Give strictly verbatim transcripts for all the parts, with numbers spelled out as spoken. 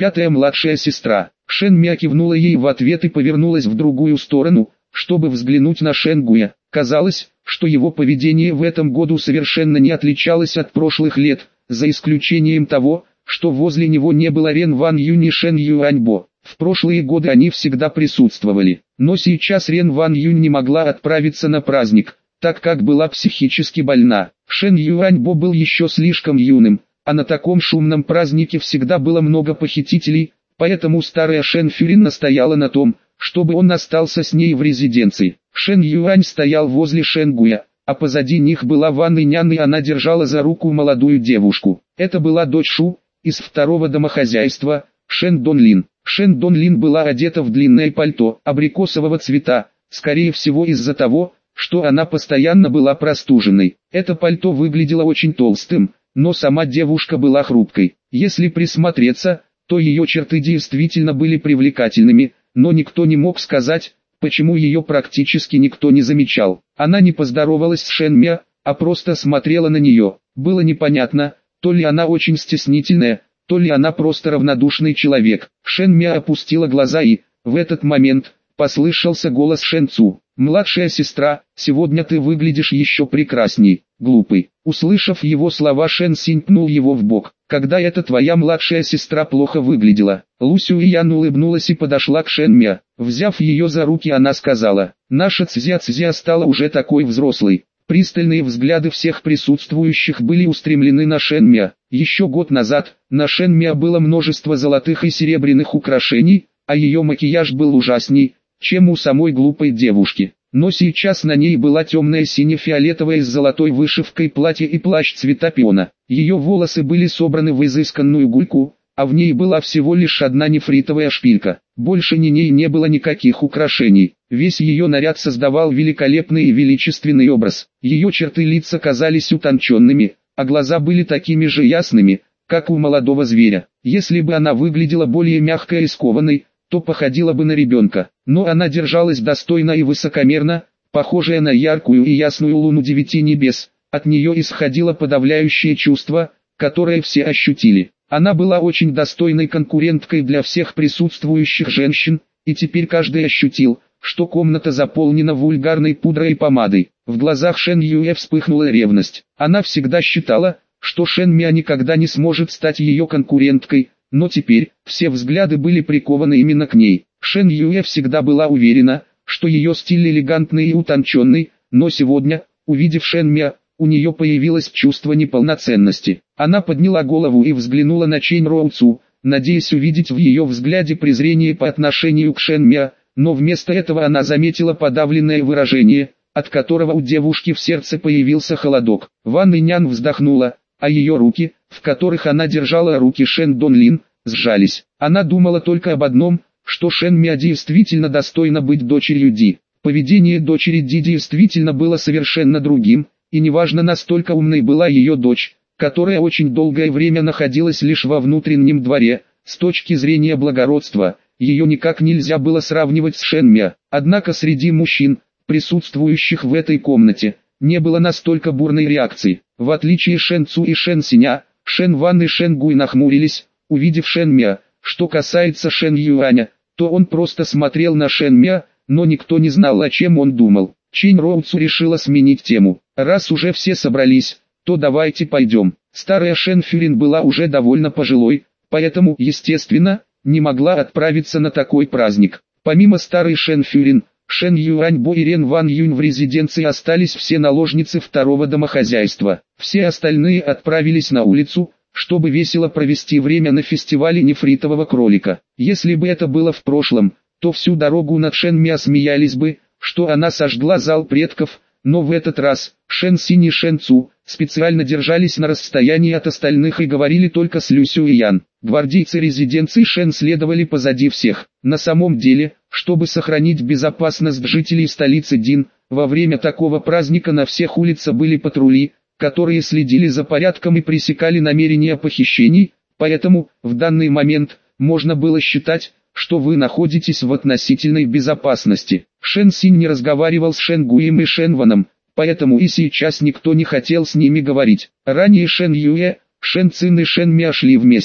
Пятая младшая сестра. Шэн Мя кивнула ей в ответ и повернулась в другую сторону, чтобы взглянуть на Шэн Гуя. Казалось, что его поведение в этом году совершенно не отличалось от прошлых лет, за исключением того, что возле него не было Рен Ван Юнь и Шэн Юаньбо. В прошлые годы они всегда присутствовали, но сейчас Рен Ван Юнь не могла отправиться на праздник, так как была психически больна. Шэн Юаньбо был еще слишком юным, а на таком шумном празднике всегда было много похитителей, поэтому старая Шэн Фюрин настояла на том, чтобы он остался с ней в резиденции. Шэн Юань стоял возле Шэн Гуя, а позади них была Ван Инян, и она держала за руку молодую девушку. Это была дочь Шу, из второго домохозяйства, Шэн Донлин. Шэн Донлин была одета в длинное пальто абрикосового цвета, скорее всего из-за того, что она постоянно была простуженной. Это пальто выглядело очень толстым, но сама девушка была хрупкой. Если присмотреться, то ее черты действительно были привлекательными, но никто не мог сказать, почему ее практически никто не замечал. Она не поздоровалась с Шэн Мя, а просто смотрела на нее. Было непонятно, то ли она очень стеснительная, то ли она просто равнодушный человек. Шэн Мя опустила глаза и, в этот момент, послышался голос Шэн Цу. «Младшая сестра, сегодня ты выглядишь еще прекрасней, глупый». Услышав его слова, Шэн Синь пнул его в бок. «Когда это твоя младшая сестра плохо выглядела?» Лу Сюйян улыбнулась и подошла к Шэн Мя. Взяв ее за руки, она сказала: «Наша Цзя-Цзя стала уже такой взрослой». Пристальные взгляды всех присутствующих были устремлены на Шэн Мя. Еще год назад, на Шэн Мя было множество золотых и серебряных украшений, а ее макияж был ужасней, чем у самой глупой девушки. Но сейчас на ней была темная сине-фиолетовая с золотой вышивкой платье и плащ цвета пиона. Ее волосы были собраны в изысканную гульку, а в ней была всего лишь одна нефритовая шпилька. Больше ни ней не было никаких украшений. Весь ее наряд создавал великолепный и величественный образ. Ее черты лица казались утонченными, а глаза были такими же ясными, как у молодого зверя. Если бы она выглядела более мягкой и скованной, то походила бы на ребенка. Но она держалась достойно и высокомерно, похожая на яркую и ясную луну девяти небес. От нее исходило подавляющее чувство, которое все ощутили. Она была очень достойной конкуренткой для всех присутствующих женщин, и теперь каждый ощутил, что комната заполнена вульгарной пудрой и помадой. В глазах Шэн Юэ вспыхнула ревность. Она всегда считала, что Шэн Мя никогда не сможет стать ее конкуренткой, но теперь все взгляды были прикованы именно к ней. Шэн Юэ всегда была уверена, что ее стиль элегантный и утонченный, но сегодня, увидев Шэн Мя, у нее появилось чувство неполноценности. Она подняла голову и взглянула на Чэнь Роу Цу, надеясь увидеть в ее взгляде презрение по отношению к Шэн Мя, но вместо этого она заметила подавленное выражение, от которого у девушки в сердце появился холодок. Ван Инян вздохнула, а ее руки, в которых она держала руки Шэн Донлин, сжались. Она думала только об одном, что Шэн Мя действительно достойна быть дочерью Ди. Поведение дочери Ди действительно было совершенно другим, и неважно, настолько умной была ее дочь, которая очень долгое время находилась лишь во внутреннем дворе. С точки зрения благородства, ее никак нельзя было сравнивать с Шэн Мя. Однако среди мужчин, присутствующих в этой комнате, не было настолько бурной реакции. В отличие Шэн Цу и Шэн Синя, Шэн Ван и Шэн Гуй нахмурились, увидев Шэн Мя. Что касается Шэн Юаня, то он просто смотрел на Шэн Мя, но никто не знал, о чем он думал. Чэнь Роу Цу решила сменить тему. Раз уже все собрались, то давайте пойдем. Старая Шэн Фюрин была уже довольно пожилой, поэтому, естественно, не могла отправиться на такой праздник. Помимо старой Шэн Фюрин, Шэн Юаньбо и Рен Ван Юнь в резиденции остались все наложницы второго домохозяйства. Все остальные отправились на улицу, чтобы весело провести время на фестивале нефритового кролика. Если бы это было в прошлом, то всю дорогу над Шэн Мя смеялись бы, что она сожгла зал предков, но в этот раз Шэн Синь и Шэн Цу специально держались на расстоянии от остальных и говорили только с Лю Сюйян. Гвардейцы резиденции Шэн следовали позади всех. На самом деле, чтобы сохранить безопасность жителей столицы Дин, во время такого праздника на всех улицах были патрули, которые следили за порядком и пресекали намерения похищений, поэтому, в данный момент, можно было считать, что вы находитесь в относительной безопасности. Шэн Синь не разговаривал с Шэн Гуем и Шэн Ваном, поэтому и сейчас никто не хотел с ними говорить. Ранее Шэн Юэ, Шэн Цин и Шэн Мя шли вместе.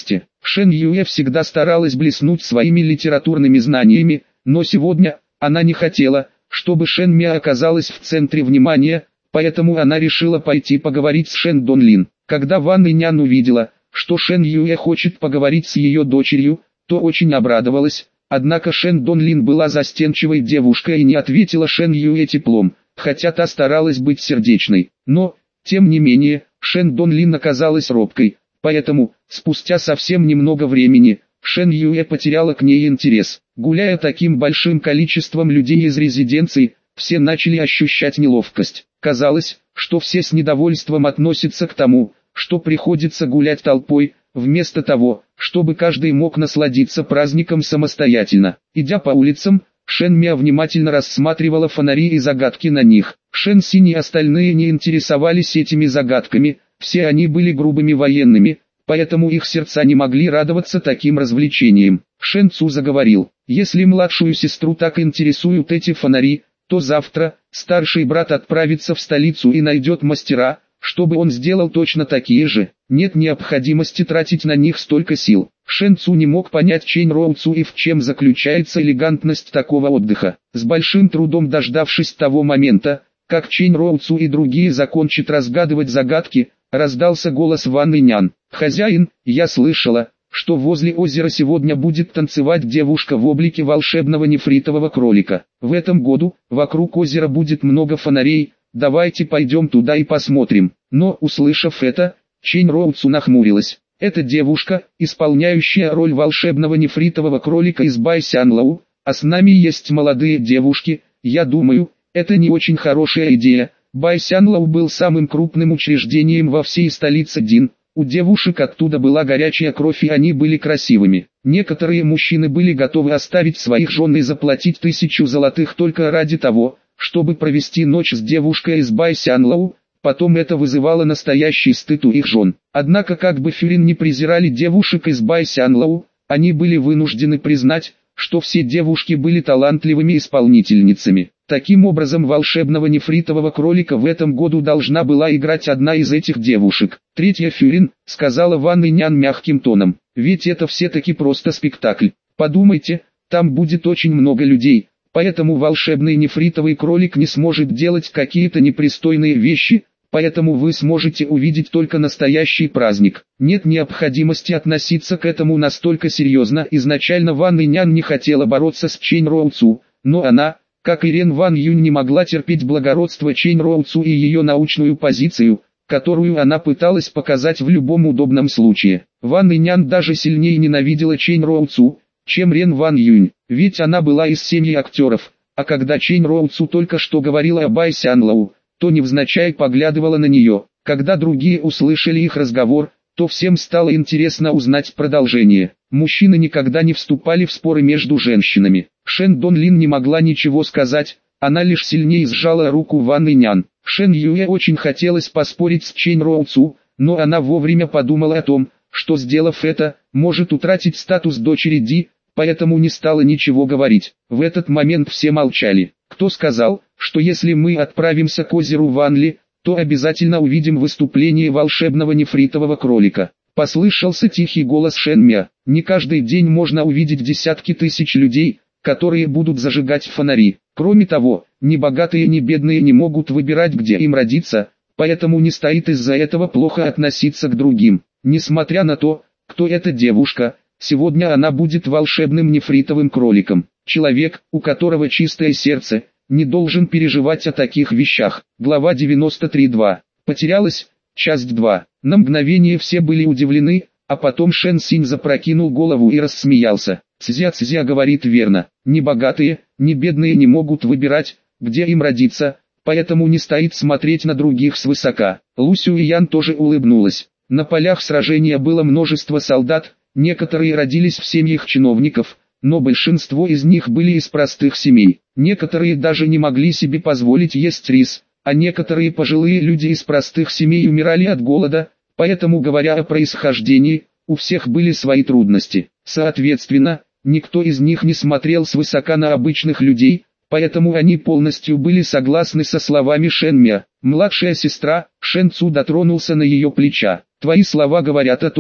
Шэн Юэ всегда старалась блеснуть своими литературными знаниями, но сегодня она не хотела, чтобы Шэн Мя оказалась в центре внимания, поэтому она решила пойти поговорить с Шэн Донлин. Когда Ван Инян увидела, что Шэн Юэ хочет поговорить с ее дочерью, то очень обрадовалась, однако Шэн Донлин была застенчивой девушкой и не ответила Шэн Юэ теплом, хотя та старалась быть сердечной. Но, тем не менее, Шэн Донлин оказалась робкой, поэтому, спустя совсем немного времени, Шэн Юэ потеряла к ней интерес. Гуляя таким большим количеством людей из резиденции, все начали ощущать неловкость. Казалось, что все с недовольством относятся к тому, что приходится гулять толпой, вместо того, чтобы каждый мог насладиться праздником самостоятельно. Идя по улицам, Шэн Мя внимательно рассматривала фонари и загадки на них. Шэн Синь и остальные не интересовались этими загадками, все они были грубыми военными, поэтому их сердца не могли радоваться таким развлечениям. Шэн Цу заговорил: «Если младшую сестру так интересуют эти фонари, то завтра старший брат отправится в столицу и найдет мастера, чтобы он сделал точно такие же. Нет необходимости тратить на них столько сил». Шэн Цу не мог понять Чэнь Роу Цу и в чем заключается элегантность такого отдыха. С большим трудом дождавшись того момента, как Чэнь Роу Цу и другие закончат разгадывать загадки, раздался голос Ван Инян: «Хозяин, я слышала, что возле озера сегодня будет танцевать девушка в облике волшебного нефритового кролика. В этом году, вокруг озера будет много фонарей, давайте пойдем туда и посмотрим». Но, услышав это, Чэнь Роу Цу нахмурилась. «Это девушка, исполняющая роль волшебного нефритового кролика из Бай Сянлоу, а с нами есть молодые девушки, я думаю, это не очень хорошая идея». Бай Сянлоу был самым крупным учреждением во всей столице Дин. У девушек оттуда была горячая кровь и они были красивыми. Некоторые мужчины были готовы оставить своих жен и заплатить тысячу золотых только ради того, чтобы провести ночь с девушкой из Бай Сянлоу. Потом это вызывало настоящий стыд у их жен. Однако как бы Фюрин не презирали девушек из Бай Сянлоу, они были вынуждены признать, что все девушки были талантливыми исполнительницами. Таким образом, волшебного нефритового кролика в этом году должна была играть одна из этих девушек. Третья Фюрин, сказала Ван Инян мягким тоном, ведь это все-таки просто спектакль. Подумайте, там будет очень много людей, поэтому волшебный нефритовый кролик не сможет делать какие-то непристойные вещи, поэтому вы сможете увидеть только настоящий праздник. Нет необходимости относиться к этому настолько серьезно. Изначально Ван Инян не хотела бороться с Чэнь Роу Цу, но она, как и Рен Ван Юнь, не могла терпеть благородство Чэнь Роу Цу и ее научную позицию, которую она пыталась показать в любом удобном случае. Ван Инян даже сильнее ненавидела Чэнь Роу Цу, чем Рен Ван Юнь, ведь она была из семьи актеров, а когда Чэнь Роу Цу только что говорила о Бай Сянлоу, то невзначай поглядывала на нее. Когда другие услышали их разговор, то всем стало интересно узнать продолжение. Мужчины никогда не вступали в споры между женщинами. Шэн Донлин не могла ничего сказать, она лишь сильнее сжала руку Ван Инян. Шэн Юэ очень хотелось поспорить с Чэнь Роу Цу, но она вовремя подумала о том, что, сделав это, может утратить статус дочери Ди, поэтому не стала ничего говорить. В этот момент все молчали. «Кто сказал, что если мы отправимся к озеру Ванли, то обязательно увидим выступление волшебного нефритового кролика?» Послышался тихий голос Шэн Мя. «Не каждый день можно увидеть десятки тысяч людей, которые будут зажигать фонари. Кроме того, ни богатые, ни бедные не могут выбирать, где им родиться, поэтому не стоит из-за этого плохо относиться к другим. Несмотря на то, кто эта девушка, сегодня она будет волшебным нефритовым кроликом. Человек, у которого чистое сердце, не должен переживать о таких вещах». Глава девяносто три два. Потерялась. Часть два. На мгновение все были удивлены, а потом Шэн Синь запрокинул голову и рассмеялся. «Цзя-цзя говорит верно. Ни богатые, ни бедные не могут выбирать, где им родиться, поэтому не стоит смотреть на других свысока». Лу Сюэян тоже улыбнулась. На полях сражения было множество солдат, некоторые родились в семьях чиновников, но большинство из них были из простых семей. Некоторые даже не могли себе позволить есть рис, а некоторые пожилые люди из простых семей умирали от голода, поэтому, говоря о происхождении, у всех были свои трудности. Соответственно, никто из них не смотрел свысока на обычных людей, поэтому они полностью были согласны со словами Шэн Мя. Младшая сестра, Шэн Цу, дотронулся на ее плеча. «Твои слова говорят о том,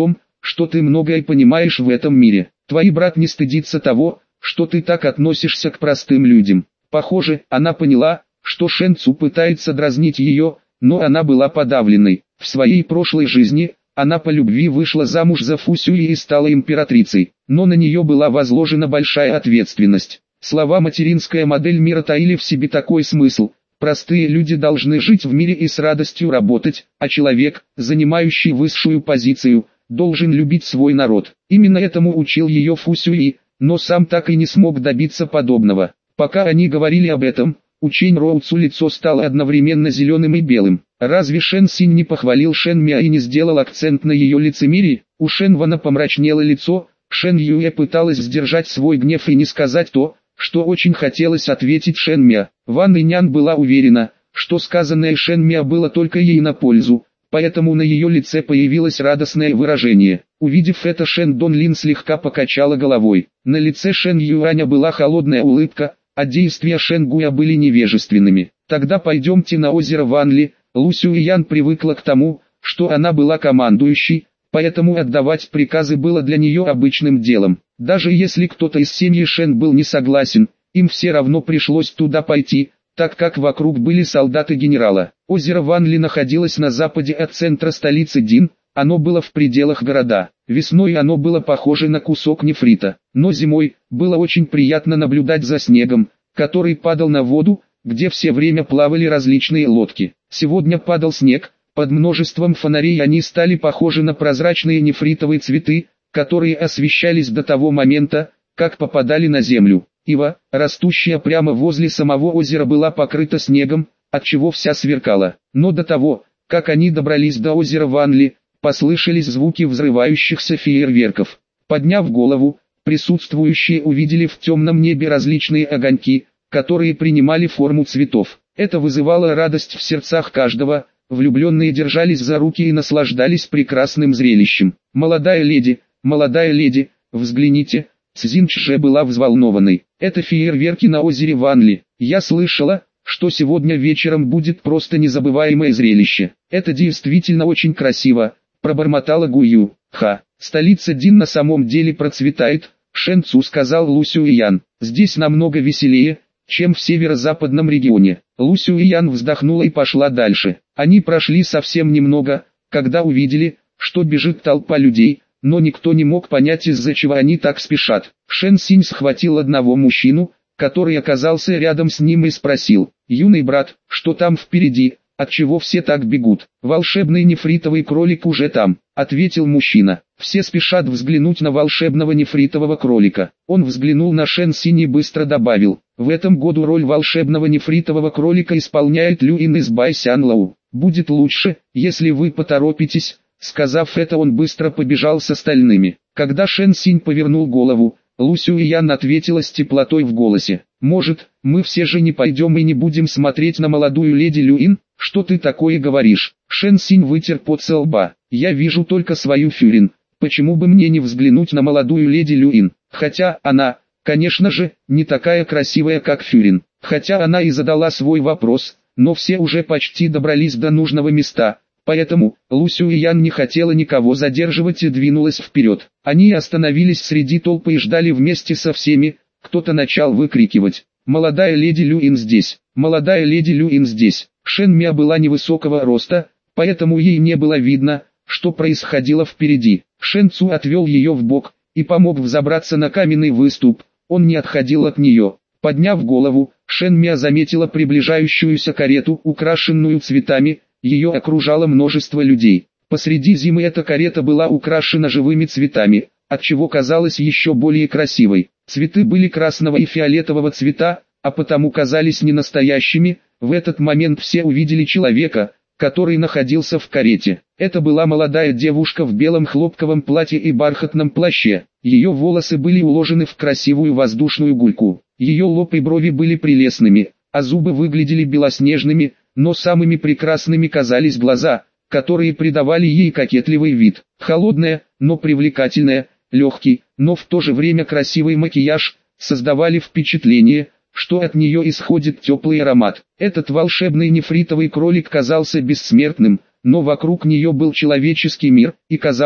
что ты многое понимаешь в этом мире. Твой брат не стыдится того, что ты так относишься к простым людям. Похоже, она поняла, что Шэн Цу пытается дразнить ее, но она была подавленной. В своей прошлой жизни, она по любви вышла замуж за Фу Сюи и стала императрицей, но на нее была возложена большая ответственность. Слова «материнская модель мира» таили в себе такой смысл. Простые люди должны жить в мире и с радостью работать, а человек, занимающий высшую позицию, должен любить свой народ. Именно этому учил ее Фу Сюи, но сам так и не смог добиться подобного. Пока они говорили об этом, у Чэнь Роуцу лицо стало одновременно зеленым и белым. Разве Шэн Синь не похвалил Шэн Мя и не сделал акцент на ее лицемерии? У Шэн Вана помрачнело лицо, Шэн Юэ пыталась сдержать свой гнев и не сказать то, что очень хотелось ответить Шэн Мя. Ван Инян была уверена, что сказанное Шэн Мя было только ей на пользу, поэтому на ее лице появилось радостное выражение. Увидев это, Шэн Дон Лин слегка покачала головой. На лице Шэн Юаня была холодная улыбка, а действия Шэн Гуя были невежественными. «Тогда пойдемте на озеро Ванли». Лу Сюэян привыкла к тому, что она была командующей, поэтому отдавать приказы было для нее обычным делом. Даже если кто-то из семьи Шэн был не согласен, им все равно пришлось туда пойти, так как вокруг были солдаты генерала. Озеро Ванли находилось на западе от центра столицы Дин, оно было в пределах города. Весной оно было похоже на кусок нефрита, но зимой было очень приятно наблюдать за снегом, который падал на воду, где все время плавали различные лодки. Сегодня падал снег, под множеством фонарей они стали похожи на прозрачные нефритовые цветы, которые освещались до того момента, как попадали на землю. Ива, растущая прямо возле самого озера, была покрыта снегом, отчего вся сверкала. Но до того, как они добрались до озера Ванли, послышались звуки взрывающихся фейерверков. Подняв голову, присутствующие увидели в темном небе различные огоньки, которые принимали форму цветов. Это вызывало радость в сердцах каждого, влюбленные держались за руки и наслаждались прекрасным зрелищем. «Молодая леди, молодая леди, взгляните!» Цзин Чже была взволнованной. «Это фейерверки на озере Ванли. Я слышала, что сегодня вечером будет просто незабываемое зрелище. Это действительно очень красиво», — пробормотала Гую. «Ха, столица Дин на самом деле процветает», — Шэн Цу сказал Лу Сюэян. «Здесь намного веселее, чем в северо-западном регионе». Лу Сюэян вздохнула и пошла дальше. Они прошли совсем немного, когда увидели, что бежит толпа людей, но никто не мог понять, из-за чего они так спешат. Шэн Синь схватил одного мужчину, который оказался рядом с ним, и спросил: «Юный брат, что там впереди, отчего все так бегут?» «Волшебный нефритовый кролик уже там», — ответил мужчина. «Все спешат взглянуть на волшебного нефритового кролика». Он взглянул на Шэн Синь и быстро добавил: «В этом году роль волшебного нефритового кролика исполняет Люин из Бай Сян Лоу. Будет лучше, если вы поторопитесь». Сказав это, он быстро побежал с остальными. Когда Шэн Синь повернул голову, Лу Сюэян ответила с теплотой в голосе: «Может, мы все же не пойдем и не будем смотреть на молодую леди Люин? Что ты такое говоришь?» Шэн Синь вытер пот со лба. «Я вижу только свою Фюрин. Почему бы мне не взглянуть на молодую леди Люин? Хотя она, конечно же, не такая красивая, как Фюрин». Хотя она и задала свой вопрос, но все уже почти добрались до нужного места. Поэтому Лу Сюэян не хотела никого задерживать и двинулась вперед. Они остановились среди толпы и ждали вместе со всеми. Кто-то начал выкрикивать: «Молодая леди Люин здесь! Молодая леди Люин здесь!» Шэн Мя была невысокого роста, поэтому ей не было видно, что происходило впереди. Шэн Цу отвел ее в бок и помог взобраться на каменный выступ. Он не отходил от нее. Подняв голову, Шэн Мя заметила приближающуюся карету, украшенную цветами. Ее окружало множество людей. Посреди зимы эта карета была украшена живыми цветами, отчего казалась еще более красивой. Цветы были красного и фиолетового цвета, а потому казались ненастоящими. В этот момент все увидели человека, который находился в карете. Это была молодая девушка в белом хлопковом платье и бархатном плаще. Ее волосы были уложены в красивую воздушную гульку. Ее лоб и брови были прелестными, а зубы выглядели белоснежными, но самыми прекрасными казались глаза, которые придавали ей кокетливый вид. Холодная, но привлекательная, легкий, но в то же время красивый макияж создавали впечатление, что от нее исходит теплый аромат. Этот волшебный нефритовый кролик казался бессмертным, но вокруг нее был человеческий мир, и казалось,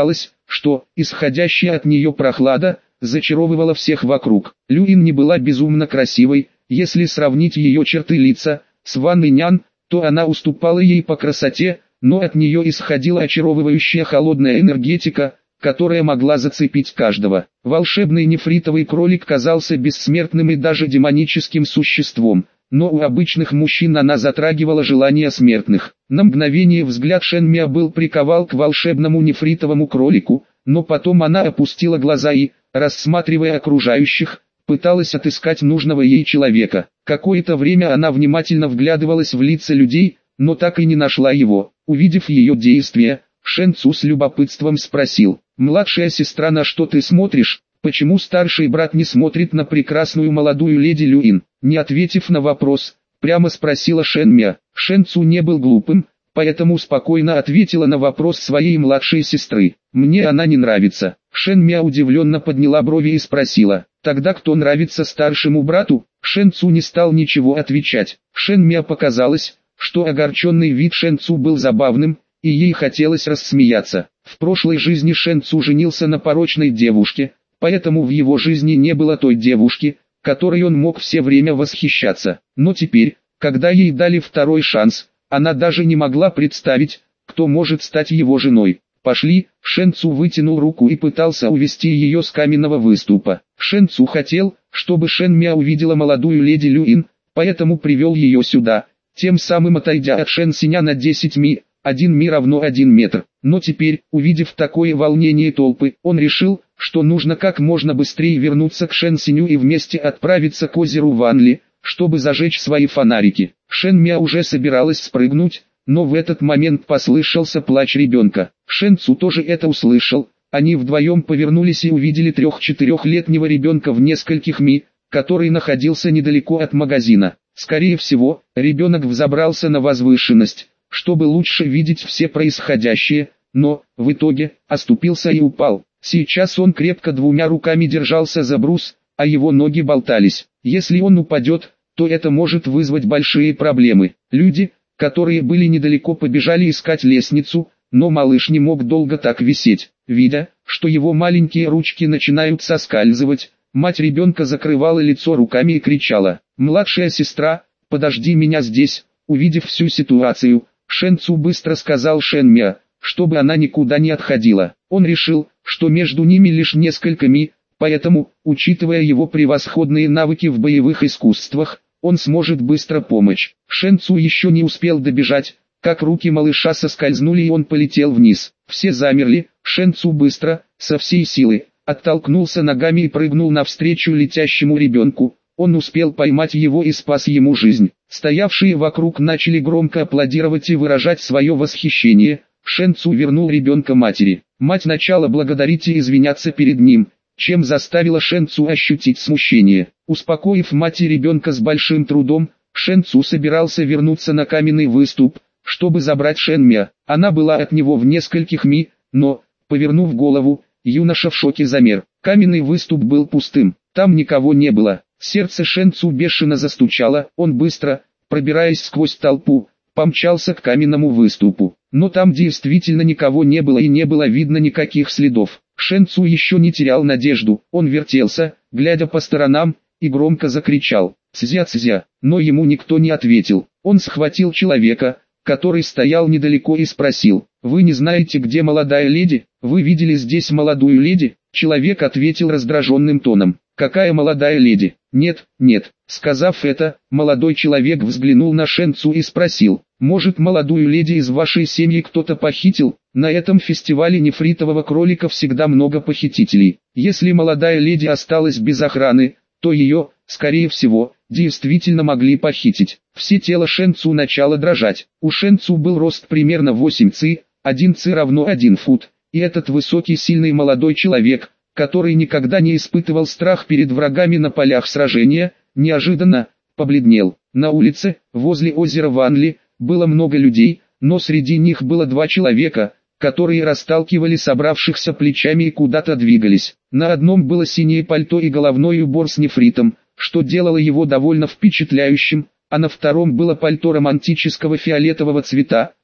что исходящая от нее прохлада зачаровывала всех вокруг. Люин не была безумно красивой, если сравнить ее черты лица с Ван Иньян, то она уступала ей по красоте, но от нее исходила очаровывающая холодная энергетика, которая могла зацепить каждого. Волшебный нефритовый кролик казался бессмертным и даже демоническим существом, но у обычных мужчин она затрагивала желания смертных. На мгновение взгляд Шен Миа был прикован к волшебному нефритовому кролику, но потом она опустила глаза и, рассматривая окружающих, пыталась отыскать нужного ей человека. Какое-то время она внимательно вглядывалась в лица людей, но так и не нашла его. Увидев ее действия, Шэн Цу с любопытством спросил: «Младшая сестра, на что ты смотришь? Почему старший брат не смотрит на прекрасную молодую леди Люин?» Не ответив на вопрос, прямо спросила Шэн Миа. Шэн Цу не был глупым, поэтому спокойно ответила на вопрос своей младшей сестры: «Мне она не нравится». Шэн Миа удивленно подняла брови и спросила: «Тогда кто нравится старшему брату?» Шэн Цу не стал ничего отвечать. Шэн Миа показалось, что огорченный вид Шэн Цу был забавным, и ей хотелось рассмеяться. В прошлой жизни Шэн Цу женился на порочной девушке, поэтому в его жизни не было той девушки, которой он мог все время восхищаться. Но теперь, когда ей дали второй шанс, она даже не могла представить, кто может стать его женой. «Пошли!» Шэн Цу вытянул руку и пытался увести ее с каменного выступа. Шэн Цу хотел, чтобы Шэн Миа увидела молодую леди Люин, поэтому привел ее сюда, тем самым отойдя от Шэн Синя на десять ми, один ми равно один метр. Но теперь, увидев такое волнение толпы, он решил, что нужно как можно быстрее вернуться к Шэн Синю и вместе отправиться к озеру Ванли, чтобы зажечь свои фонарики. Шэн Миа уже собиралась спрыгнуть, но в этот момент послышался плач ребенка. Шэн Цу тоже это услышал. Они вдвоем повернулись и увидели трех-четырехлетнего ребенка в нескольких ми, который находился недалеко от магазина. Скорее всего, ребенок взобрался на возвышенность, чтобы лучше видеть все происходящее, но, в итоге, оступился и упал. Сейчас он крепко двумя руками держался за брус, а его ноги болтались. Если он упадет, то это может вызвать большие проблемы. Люди, которые были недалеко, побежали искать лестницу, но малыш не мог долго так висеть. Видя, что его маленькие ручки начинают соскальзывать, мать ребенка закрывала лицо руками и кричала: «Младшая сестра, подожди меня здесь!» Увидев всю ситуацию, Шэн Цу быстро сказал Шэн Миа, чтобы она никуда не отходила. Он решил, что между ними лишь несколько ми, поэтому, учитывая его превосходные навыки в боевых искусствах, он сможет быстро помочь. Шэн Цу еще не успел добежать, как руки малыша соскользнули и он полетел вниз. Все замерли. Шэн Цу быстро, со всей силы, оттолкнулся ногами и прыгнул навстречу летящему ребенку. Он успел поймать его и спас ему жизнь. Стоявшие вокруг начали громко аплодировать и выражать свое восхищение. Шэн Цу вернул ребенка матери. Мать начала благодарить и извиняться перед ним, чем заставила Шэн Цу ощутить смущение. Успокоив мать и ребенка с большим трудом, Шэн Цу собирался вернуться на каменный выступ, чтобы забрать Шэн Миа. Она была от него в нескольких ми, но, повернув голову, юноша в шоке замер. Каменный выступ был пустым, там никого не было. Сердце Шэн Цу бешено застучало, он быстро, пробираясь сквозь толпу, помчался к каменному выступу. Но там действительно никого не было и не было видно никаких следов. Шэн Цу еще не терял надежду, он вертелся, глядя по сторонам, и громко закричал: «Цзя-цзя!» Но ему никто не ответил. Он схватил человека, который стоял недалеко, и спросил: «Вы не знаете, где молодая леди? Вы видели здесь молодую леди?» Человек ответил раздраженным тоном: «Какая молодая леди? Нет, нет». Сказав это, молодой человек взглянул на Шэн Цу и спросил: «Может, молодую леди из вашей семьи кто-то похитил?» На этом фестивале нефритового кролика всегда много похитителей. Если молодая леди осталась без охраны, то ее, скорее всего, действительно могли похитить. Все тело Шэн Цу начало дрожать. У Шэн Цу был рост примерно восемь ци, один ци равно один фут, и этот высокий сильный молодой человек, который никогда не испытывал страх перед врагами на полях сражения, неожиданно побледнел. На улице, возле озера Ванли, было много людей, но среди них было два человека, которые расталкивали собравшихся плечами и куда-то двигались. На одном было синее пальто и головной убор с нефритом, что делало его довольно впечатляющим, а на втором было пальто романтического фиолетового цвета,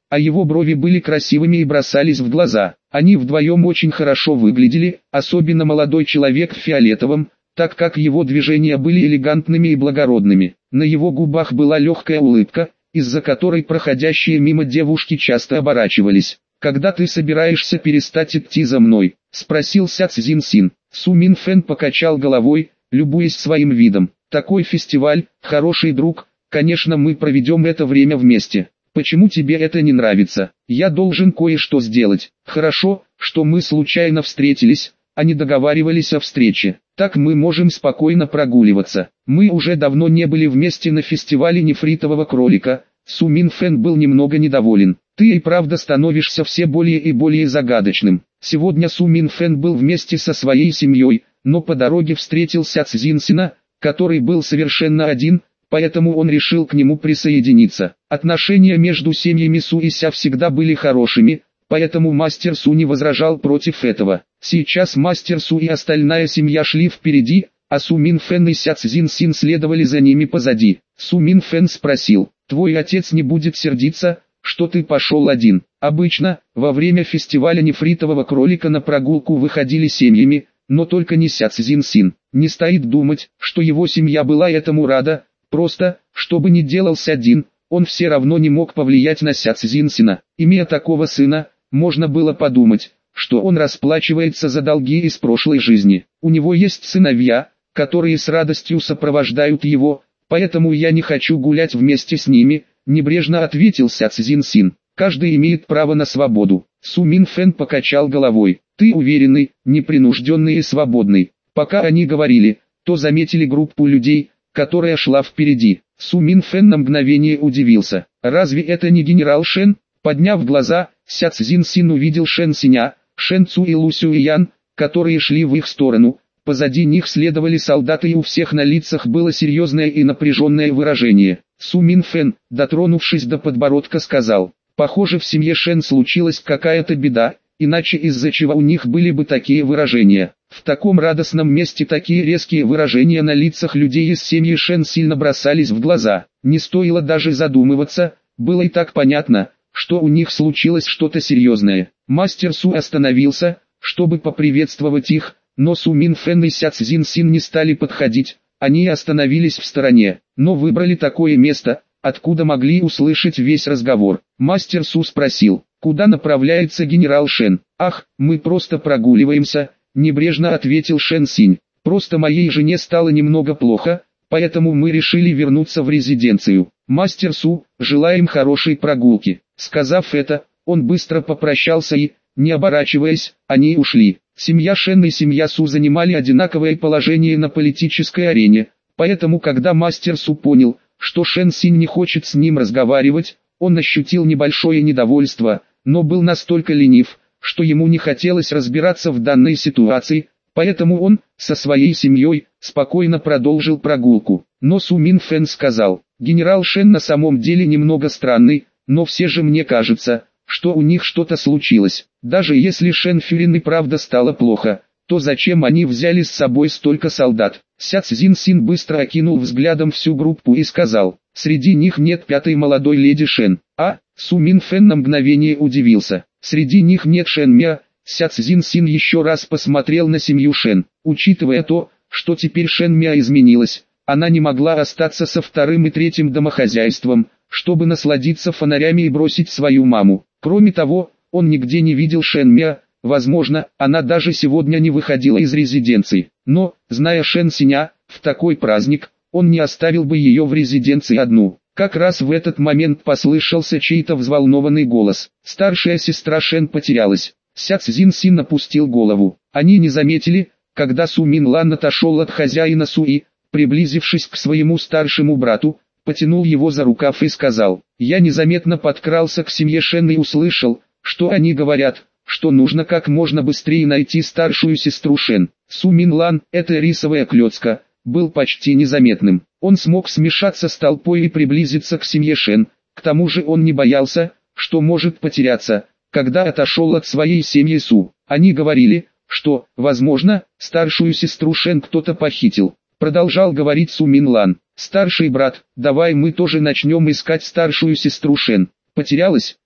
а его брови были красивыми и бросались в глаза. Они вдвоем очень хорошо выглядели, особенно молодой человек в фиолетовом, так как его движения были элегантными и благородными. На его губах была легкая улыбка, из-за которой проходящие мимо девушки часто оборачивались. «Когда ты собираешься перестать идти за мной?» – спросил Ся Цзин Син. Су Мин Фэн покачал головой, любуясь своим видом. «Такой фестиваль, хороший друг, конечно мы проведем это время вместе. Почему тебе это не нравится? Я должен кое-что сделать. Хорошо, что мы случайно встретились, а не договаривались о встрече. Так мы можем спокойно прогуливаться. Мы уже давно не были вместе на фестивале нефритового кролика». Су Мин Фэн был немного недоволен. «Ты и правда становишься все более и более загадочным». Сегодня Су Мин Фэн был вместе со своей семьей, но по дороге встретил Ся Цзин Сина, который был совершенно один, поэтому он решил к нему присоединиться. Отношения между семьями Су и Ся всегда были хорошими, поэтому мастер Су не возражал против этого. Сейчас мастер Су и остальная семья шли впереди, а Су Мин Фэн и Ся Цзин Син следовали за ними позади. Су Мин Фэн спросил: «Твой отец не будет сердиться, что ты пошел один?» Обычно, во время фестиваля нефритового кролика на прогулку выходили семьями, но только не Ся Цзин Син. Не стоит думать, что его семья была этому рада, просто, что бы ни делал Ся Дин, он все равно не мог повлиять на Ся Цзин Сина. Имея такого сына, можно было подумать, что он расплачивается за долги из прошлой жизни. У него есть сыновья, которые с радостью сопровождают его, поэтому я не хочу гулять вместе с ними, небрежно ответил Ся Цзин Син. Каждый имеет право на свободу. Су Мин Фэн покачал головой. Ты уверенный, непринужденный и свободный. Пока они говорили, то заметили группу людей, которая шла впереди. Су Мин Фэн на мгновение удивился. Разве это не генерал Шен? Подняв глаза, Ся Цзин Син увидел Шен Синя, Шен Цу и Лу Сюэян, которые шли в их сторону. Позади них следовали солдаты, и у всех на лицах было серьезное и напряженное выражение. Су Мин Фэн, дотронувшись до подбородка, сказал: «Похоже, в семье Шен случилась какая-то беда, иначе из-за чего у них были бы такие выражения». В таком радостном месте такие резкие выражения на лицах людей из семьи Шен сильно бросались в глаза. Не стоило даже задумываться, было и так понятно, что у них случилось что-то серьезное. Мастер Су остановился, чтобы поприветствовать их, но Су Мин Фэн и Ся Цзин Син не стали подходить, они остановились в стороне, но выбрали такое место, откуда могли услышать весь разговор. Мастер Су спросил: «Куда направляется генерал Шен?» «Ах, мы просто прогуливаемся», — небрежно ответил Шен Синь. «Просто моей жене стало немного плохо, поэтому мы решили вернуться в резиденцию. Мастер Су, желаем хорошей прогулки». Сказав это, он быстро попрощался и, не оборачиваясь, они ушли. Семья Шен и семья Су занимали одинаковое положение на политической арене, поэтому когда мастер Су понял, что Шен Синь не хочет с ним разговаривать, он ощутил небольшое недовольство, но был настолько ленив, что ему не хотелось разбираться в данной ситуации, поэтому он, со своей семьей, спокойно продолжил прогулку. Но Су Мин Фэн сказал: «Генерал Шен на самом деле немного странный, но все же мне кажется, что у них что-то случилось. Даже если Шен Фюрин и правда стало плохо, то зачем они взяли с собой столько солдат?» Ся Цзин Син быстро окинул взглядом всю группу и сказал: «Среди них нет пятой молодой леди Шен». А, Су Мин Фэн на мгновение удивился. «Среди них нет Шен Мя». Ся Цзин Син еще раз посмотрел на семью Шен. Учитывая то, что теперь Шен Мя изменилась, она не могла остаться со вторым и третьим домохозяйством, чтобы насладиться фонарями и бросить свою маму. Кроме того, он нигде не видел Шен Мя. Возможно, она даже сегодня не выходила из резиденции. Но, зная Шен Синя, в такой праздник, он не оставил бы ее в резиденции одну. Как раз в этот момент послышался чей-то взволнованный голос. Старшая сестра Шен потерялась. Ся Цзин Син опустил голову. Они не заметили, когда Су Мин Лан отошел от хозяина Суи, приблизившись к своему старшему брату, потянул его за рукав и сказал: «Я незаметно подкрался к семье Шен и услышал, что они говорят, что нужно как можно быстрее найти старшую сестру Шен». Су Мин Лан, эта рисовая клетка, был почти незаметным. Он смог смешаться с толпой и приблизиться к семье Шен. К тому же он не боялся, что может потеряться, когда отошел от своей семьи Су. Они говорили, что, возможно, старшую сестру Шен кто-то похитил. Продолжал говорить Су Мин Лан: «Старший брат, давай мы тоже начнем искать старшую сестру Шен. Потерялась?»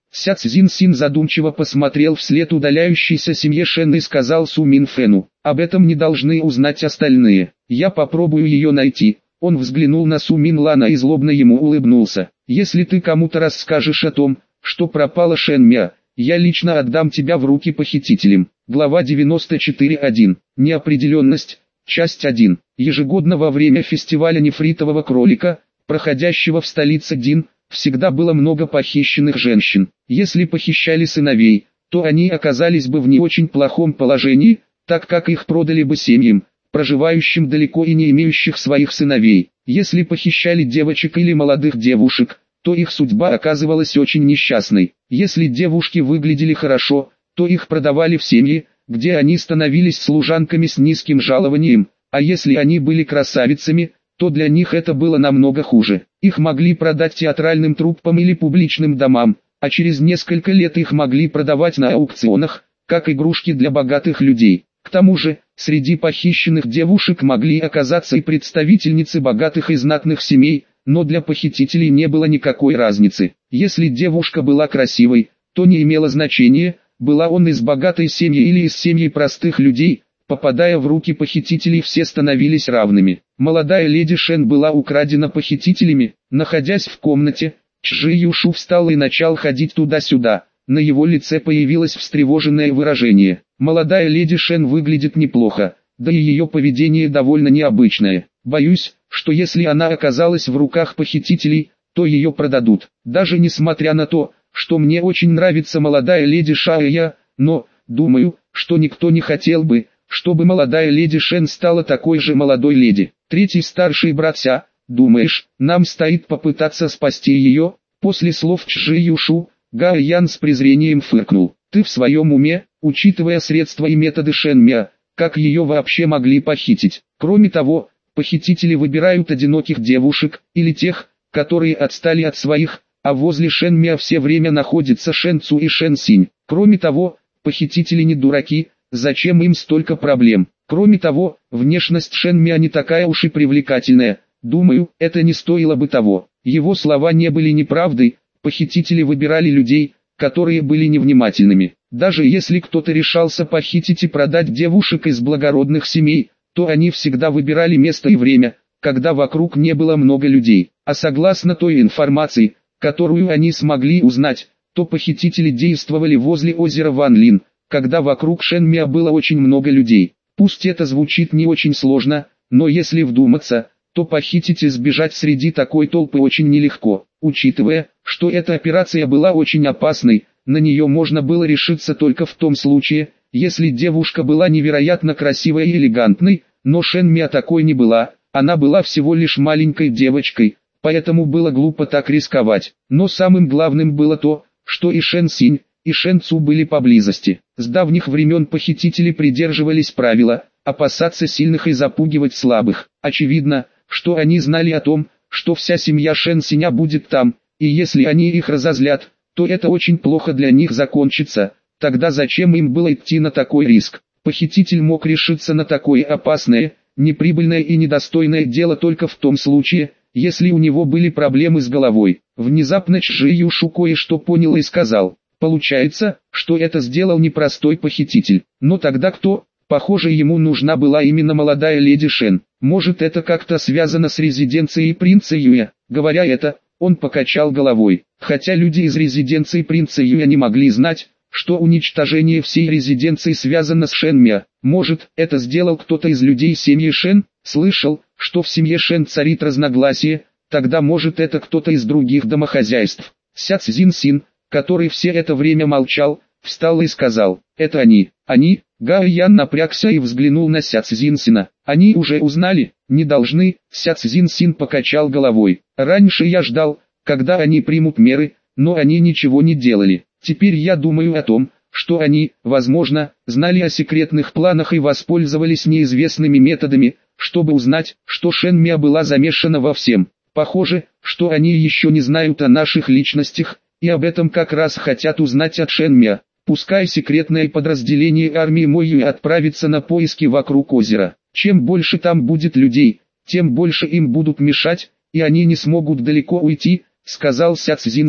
Ся Цзиньсин задумчиво посмотрел вслед удаляющейся семье Шен и сказал Су Минфену: об этом не должны узнать остальные. Я попробую ее найти. Он взглянул на Су Минлана и злобно ему улыбнулся. Если ты кому-то расскажешь о том, что пропала Шен Мя, я лично отдам тебя в руки похитителям. Глава девяносто четыре точка один. Неопределенность. Часть один. Ежегодно во время фестиваля нефритового кролика, проходящего в столице Дин, всегда было много похищенных женщин. Если похищали сыновей, то они оказались бы в не очень плохом положении, так как их продали бы семьям, проживающим далеко и не имеющих своих сыновей. Если похищали девочек или молодых девушек, то их судьба оказывалась очень несчастной. Если девушки выглядели хорошо, то их продавали в семьи, где они становились служанками с низким жалованием, а если они были красавицами, то для них это было намного хуже. Их могли продать театральным труппам или публичным домам, а через несколько лет их могли продавать на аукционах, как игрушки для богатых людей. К тому же, среди похищенных девушек могли оказаться и представительницы богатых и знатных семей, но для похитителей не было никакой разницы. Если девушка была красивой, то не имело значения, была он из богатой семьи или из семьи простых людей. Попадая в руки похитителей, все становились равными. Молодая леди Шен была украдена похитителями. Находясь в комнате, Чжи Юшу встал и начал ходить туда-сюда. На его лице появилось встревоженное выражение. Молодая леди Шен выглядит неплохо, да и ее поведение довольно необычное. Боюсь, что если она оказалась в руках похитителей, то ее продадут. Даже несмотря на то, что мне очень нравится молодая леди Шая, но, думаю, что никто не хотел бы, чтобы молодая леди Шен стала такой же молодой леди. Третий старший брат Ся: думаешь, нам стоит попытаться спасти ее? После слов Чжи Юшу, Га Ян с презрением фыркнул. Ты в своем уме, учитывая средства и методы Шен Мя, как ее вообще могли похитить? Кроме того, похитители выбирают одиноких девушек, или тех, которые отстали от своих, а возле Шен Мя все время находятся Шен Цу и Шен Синь. Кроме того, похитители не дураки. Зачем им столько проблем? Кроме того, внешность Шен Мя не такая уж и привлекательная. Думаю, это не стоило бы того. Его слова не были неправдой. Похитители выбирали людей, которые были невнимательными. Даже если кто-то решался похитить и продать девушек из благородных семей, то они всегда выбирали место и время, когда вокруг не было много людей. А согласно той информации, которую они смогли узнать, то похитители действовали возле озера Ван Лин, когда вокруг Шен Мя было очень много людей. Пусть это звучит не очень сложно, но если вдуматься, то похитить и сбежать среди такой толпы очень нелегко. Учитывая, что эта операция была очень опасной, на нее можно было решиться только в том случае, если девушка была невероятно красивой и элегантной, но Шен Мя такой не была, она была всего лишь маленькой девочкой, поэтому было глупо так рисковать. Но самым главным было то, что и Шен Синь, и Шен Цу были поблизости. С давних времен похитители придерживались правила опасаться сильных и запугивать слабых. Очевидно, что они знали о том, что вся семья Шен Синя будет там, и если они их разозлят, то это очень плохо для них закончится. Тогда зачем им было идти на такой риск? Похититель мог решиться на такое опасное, неприбыльное и недостойное дело только в том случае, если у него были проблемы с головой. Внезапно Чжи Юшу кое-что понял и сказал: получается, что это сделал непростой похититель. Но тогда кто? Похоже, ему нужна была именно молодая леди Шен. Может, это как-то связано с резиденцией принца Юя? Говоря это, он покачал головой. Хотя люди из резиденции принца Юя не могли знать, что уничтожение всей резиденции связано с Шен Мя. Может, это сделал кто-то из людей семьи Шен? Слышал, что в семье Шен царит разногласие. Тогда может это кто-то из других домохозяйств. Ся Цзиньсин, который все это время молчал, встал и сказал: это они. Они? Га Ян напрягся и взглянул на Ся Цзиньсина. Они уже узнали? Не должны. Ся Цзиньсин покачал головой. Раньше я ждал, когда они примут меры, но они ничего не делали. Теперь я думаю о том, что они, возможно, знали о секретных планах и воспользовались неизвестными методами, чтобы узнать, что Шен Мя была замешана во всем. Похоже, что они еще не знают о наших личностях, и об этом как раз хотят узнать от Шен Мя. Пускай секретное подразделение армии Мойюи отправится на поиски вокруг озера. Чем больше там будет людей, тем больше им будут мешать, и они не смогут далеко уйти, сказал Ся Цзиньсин.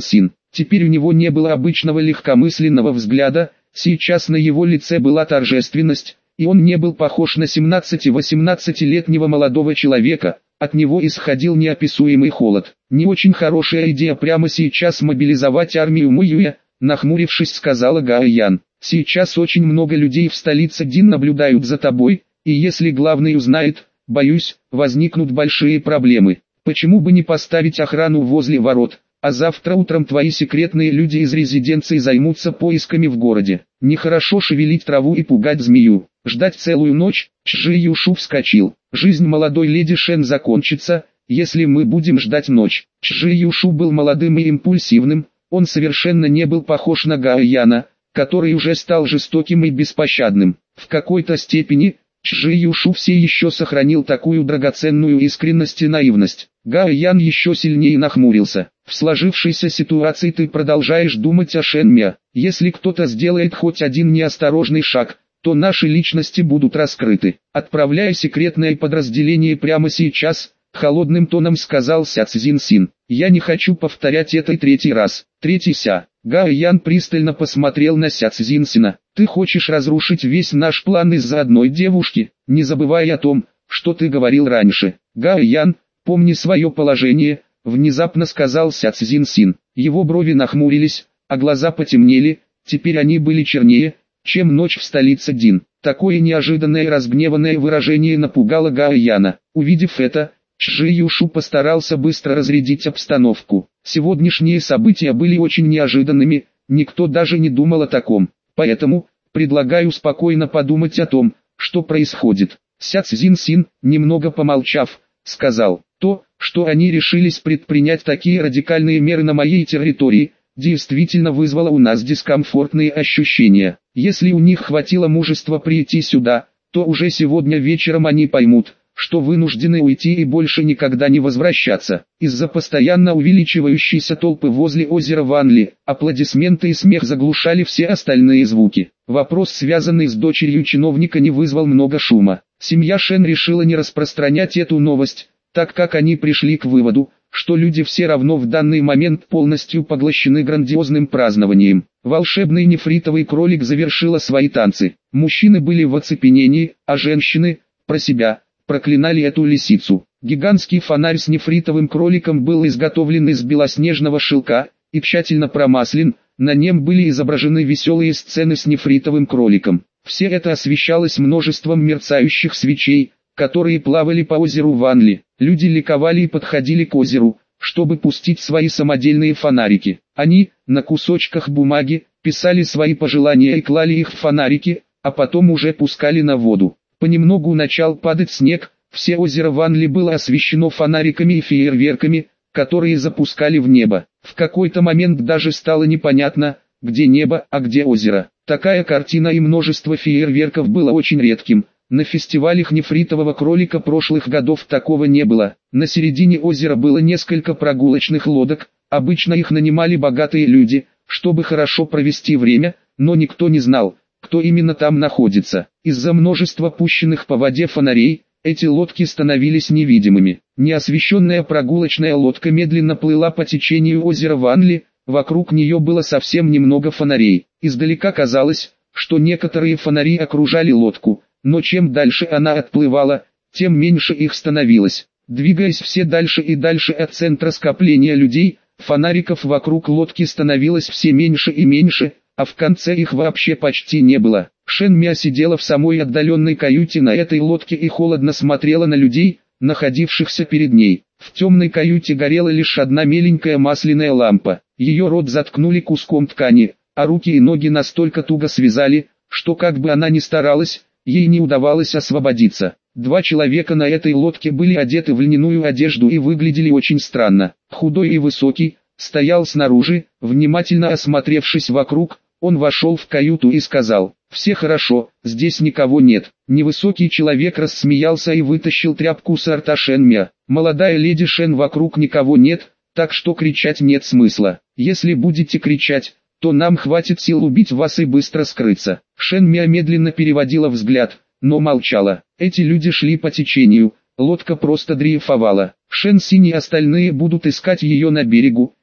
Теперь у него не было обычного легкомысленного взгляда, сейчас на его лице была торжественность, и он не был похож на семнадцати-восемнадцатилетнего молодого человека, от него исходил неописуемый холод. Не очень хорошая идея прямо сейчас мобилизовать армию Муюя, нахмурившись, сказала Гао Ян. Сейчас очень много людей в столице Дин наблюдают за тобой, и если главный узнает, боюсь, возникнут большие проблемы. Почему бы не поставить охрану возле ворот, а завтра утром твои секретные люди из резиденции займутся поисками в городе. Нехорошо шевелить траву и пугать змею. Ждать целую ночь. Чжи Юшу вскочил. Жизнь молодой леди Шен закончится, если мы будем ждать ночь. Чжи Юшу был молодым и импульсивным, он совершенно не был похож на Гао Яна, который уже стал жестоким и беспощадным. В какой-то степени, Чжи Юшу все еще сохранил такую драгоценную искренность и наивность. Гао Ян еще сильнее нахмурился. В сложившейся ситуации ты продолжаешь думать о Шен Мя. Если кто-то сделает хоть один неосторожный шаг, то наши личности будут раскрыты. Отправляя секретное подразделение прямо сейчас, холодным тоном сказал Ся Цзин Син. Я не хочу повторять это и третий раз. Третий Ся. Гао Ян пристально посмотрел на Ся Цзин Сина. Ты хочешь разрушить весь наш план из-за одной девушки, не забывай о том, что ты говорил раньше. Гао Ян, помни свое положение, внезапно сказал Ся Цзин Син. Его брови нахмурились, а глаза потемнели, теперь они были чернее, чем ночь в столице Дин. Такое неожиданное и разгневанное выражение напугало Гао Яна. Увидев это, Чжи Юшу постарался быстро разрядить обстановку. Сегодняшние события были очень неожиданными, никто даже не думал о таком. Поэтому, предлагаю спокойно подумать о том, что происходит. Ся Цзин Син, немного помолчав, сказал, то, что они решились предпринять такие радикальные меры на моей территории, действительно вызвало у нас дискомфортные ощущения. Если у них хватило мужества прийти сюда, то уже сегодня вечером они поймут, что вынуждены уйти и больше никогда не возвращаться. Из-за постоянно увеличивающейся толпы возле озера Ванли, аплодисменты и смех заглушали все остальные звуки. Вопрос, связанный с дочерью чиновника, не вызвал много шума. Семья Шен решила не распространять эту новость, так как они пришли к выводу, что люди все равно в данный момент полностью поглощены грандиозным празднованием. Волшебный нефритовый кролик завершила свои танцы. Мужчины были в оцепенении, а женщины, про себя, проклинали эту лисицу. Гигантский фонарь с нефритовым кроликом был изготовлен из белоснежного шелка и тщательно промаслен, на нем были изображены веселые сцены с нефритовым кроликом. Все это освещалось множеством мерцающих свечей, которые плавали по озеру Ванли. Люди ликовали и подходили к озеру, чтобы пустить свои самодельные фонарики. Они, на кусочках бумаги, писали свои пожелания и клали их в фонарики, а потом уже пускали на воду. Понемногу начал падать снег, все озеро Ванли было освещено фонариками и фейерверками, которые запускали в небо. В какой-то момент даже стало непонятно, где небо, а где озеро. Такая картина и множество фейерверков было очень редким. На фестивалях нефритового кролика прошлых годов такого не было. На середине озера было несколько прогулочных лодок, обычно их нанимали богатые люди, чтобы хорошо провести время, но никто не знал, кто именно там находится. Из-за множества пущенных по воде фонарей, эти лодки становились невидимыми. Неосвещенная прогулочная лодка медленно плыла по течению озера Ванли, вокруг нее было совсем немного фонарей. Издалека казалось, что некоторые фонари окружали лодку, но чем дальше она отплывала, тем меньше их становилось. Двигаясь все дальше и дальше от центра скопления людей, фонариков вокруг лодки становилось все меньше и меньше, а в конце их вообще почти не было. Шен Мя сидела в самой отдаленной каюте на этой лодке и холодно смотрела на людей, находившихся перед ней. В темной каюте горела лишь одна меленькая масляная лампа. Ее рот заткнули куском ткани, а руки и ноги настолько туго связали, что как бы она ни старалась, ей не удавалось освободиться. Два человека на этой лодке были одеты в льняную одежду и выглядели очень странно. Худой и высокий, стоял снаружи, внимательно осмотревшись вокруг, он вошел в каюту и сказал: «Все хорошо, здесь никого нет». Невысокий человек рассмеялся и вытащил тряпку с рта Шен Мя. «Молодая леди Шен, вокруг никого нет, так что кричать нет смысла. Если будете кричать, то нам хватит сил убить вас и быстро скрыться». Шен Мя медленно переводила взгляд, но молчала. Эти люди шли по течению, лодка просто дрейфовала. Шен Синь и остальные будут искать ее на берегу,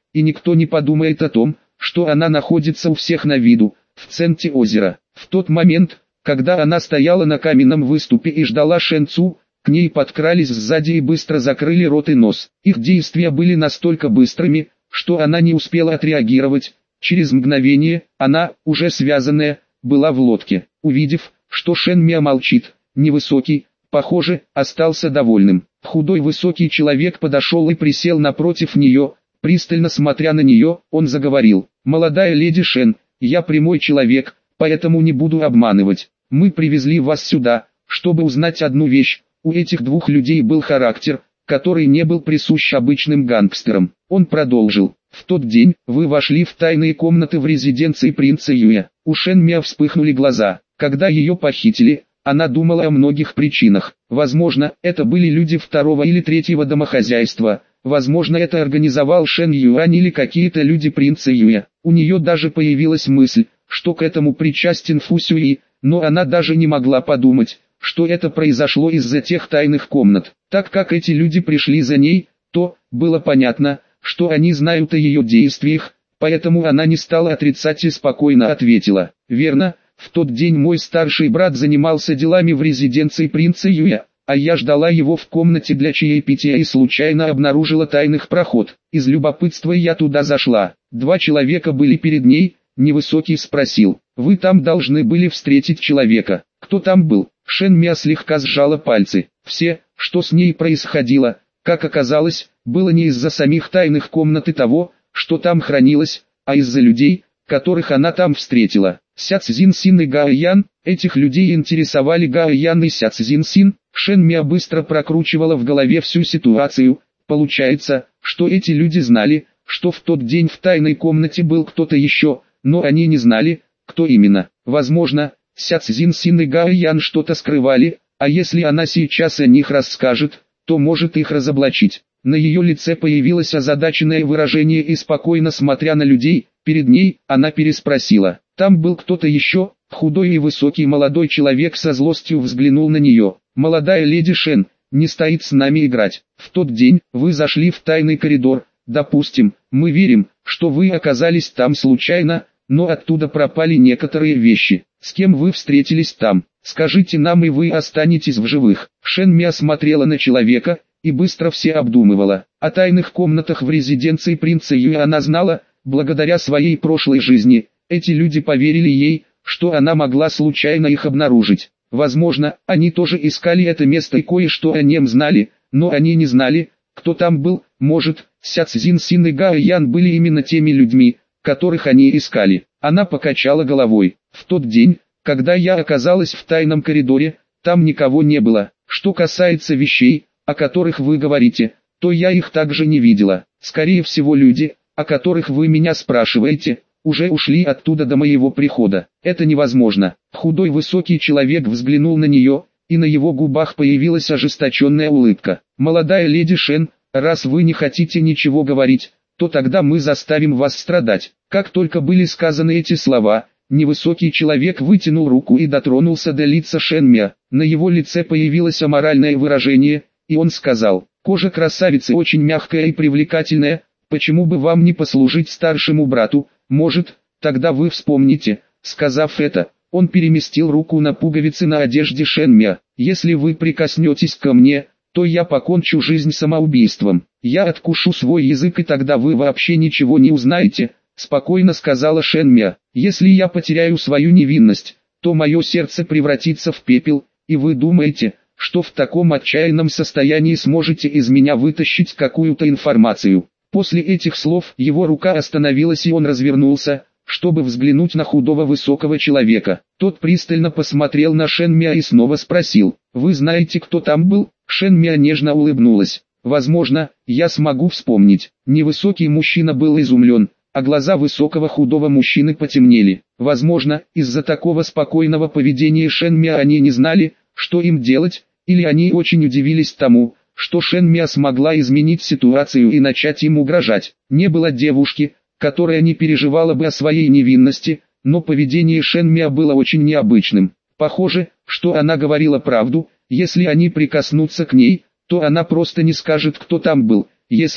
и никто не подумает о том, что она находится у всех на виду, в центре озера. В тот момент, когда она стояла на каменном выступе и ждала Шэн Цу, к ней подкрались сзади и быстро закрыли рот и нос. Их действия были настолько быстрыми, что она не успела отреагировать. Через мгновение, она, уже связанная, была в лодке. Увидев, что Шэн Мя молчит, невысокий, похоже, остался довольным. Худой высокий человек подошел и присел напротив нее. Пристально смотря на нее, он заговорил: «Молодая леди Шэн, я прямой человек, поэтому не буду обманывать. Мы привезли вас сюда, чтобы узнать одну вещь. У этих двух людей был характер, который не был присущ обычным гангстерам». Он продолжил: «В тот день вы вошли в тайные комнаты в резиденции принца Юя». У Шэн Мя вспыхнули глаза. Когда ее похитили, она думала о многих причинах. Возможно, это были люди второго или третьего домохозяйства. Возможно, это организовал Шэн Юань или какие-то люди принца Юя. У нее даже появилась мысль, что к этому причастен Фу Сюи, но она даже не могла подумать, что это произошло из-за тех тайных комнат. Так как эти люди пришли за ней, то было понятно, что они знают о ее действиях, поэтому она не стала отрицать и спокойно ответила: «Верно, в тот день мой старший брат занимался делами в резиденции принца Юя, а я ждала его в комнате для чаепития и случайно обнаружила тайный проход. Из любопытства я туда зашла. Два человека были перед ней». Невысокий спросил: «Вы там должны были встретить человека. Кто там был?» Шэн Мя слегка сжала пальцы. Все, что с ней происходило, как оказалось, было не из-за самих тайных комнат и того, что там хранилось, а из-за людей, которых она там встретила. Ся Цзин Син и Гао Ян, этих людей интересовали Гао Ян и Ся Цзин Син. Шэн Мя быстро прокручивала в голове всю ситуацию. Получается, что эти люди знали, что в тот день в тайной комнате был кто-то еще, но они не знали, кто именно. Возможно, Ся Цзин Син и Гао Ян что-то скрывали, а если она сейчас о них расскажет, то может их разоблачить. На ее лице появилось озадаченное выражение и спокойно смотря на людей, перед ней, она переспросила: «Там был кто-то еще?» Худой и высокий молодой человек со злостью взглянул на нее. «Молодая леди Шэн, не стоит с нами играть. В тот день вы зашли в тайный коридор. Допустим, мы верим, что вы оказались там случайно, но оттуда пропали некоторые вещи. С кем вы встретились там? Скажите нам, и вы останетесь в живых». Шэн Мя смотрела на человека и быстро все обдумывала. О тайных комнатах в резиденции принца Юя она знала, благодаря своей прошлой жизни. Эти люди поверили ей, что она могла случайно их обнаружить. Возможно, они тоже искали это место и кое-что о нем знали, но они не знали, кто там был. Может, Ся Цзин Син и Гао Ян были именно теми людьми, которых они искали. Она покачала головой. «В тот день, когда я оказалась в тайном коридоре, там никого не было. Что касается вещей, о которых вы говорите, то я их также не видела. Скорее всего, люди, о которых вы меня спрашиваете, уже ушли оттуда до моего прихода. Это невозможно». Худой высокий человек взглянул на нее, и на его губах появилась ожесточенная улыбка. «Молодая леди Шэн, раз вы не хотите ничего говорить, то тогда мы заставим вас страдать». Как только были сказаны эти слова, невысокий человек вытянул руку и дотронулся до лица Шэн Мя. На его лице появилось аморальное выражение, и он сказал: «Кожа красавицы очень мягкая и привлекательная, почему бы вам не послужить старшему брату, может, тогда вы вспомните». Сказав это, он переместил руку на пуговицы на одежде Шэн Мя. «Если вы прикоснетесь ко мне, то я покончу жизнь самоубийством. Я откушу свой язык, и тогда вы вообще ничего не узнаете», — спокойно сказала Шэн Мя. «Если я потеряю свою невинность, то мое сердце превратится в пепел, и вы думаете, что в таком отчаянном состоянии сможете из меня вытащить какую-то информацию?» После этих слов его рука остановилась, и он развернулся, чтобы взглянуть на худого высокого человека. Тот пристально посмотрел на Шэн Мя и снова спросил: «Вы знаете, кто там был?» Шэн Мя нежно улыбнулась. «Возможно, я смогу вспомнить». Невысокий мужчина был изумлен, а глаза высокого худого мужчины потемнели. Возможно, из-за такого спокойного поведения Шэн Мя они не знали, что им делать, или они очень удивились тому, что Шэн Мя смогла изменить ситуацию и начать им угрожать. Не было девушки, которая не переживала бы о своей невинности, но поведение Шэн Мя было очень необычным. Похоже, что она говорила правду. Если они прикоснутся к ней, то она просто не скажет, кто там был. Если,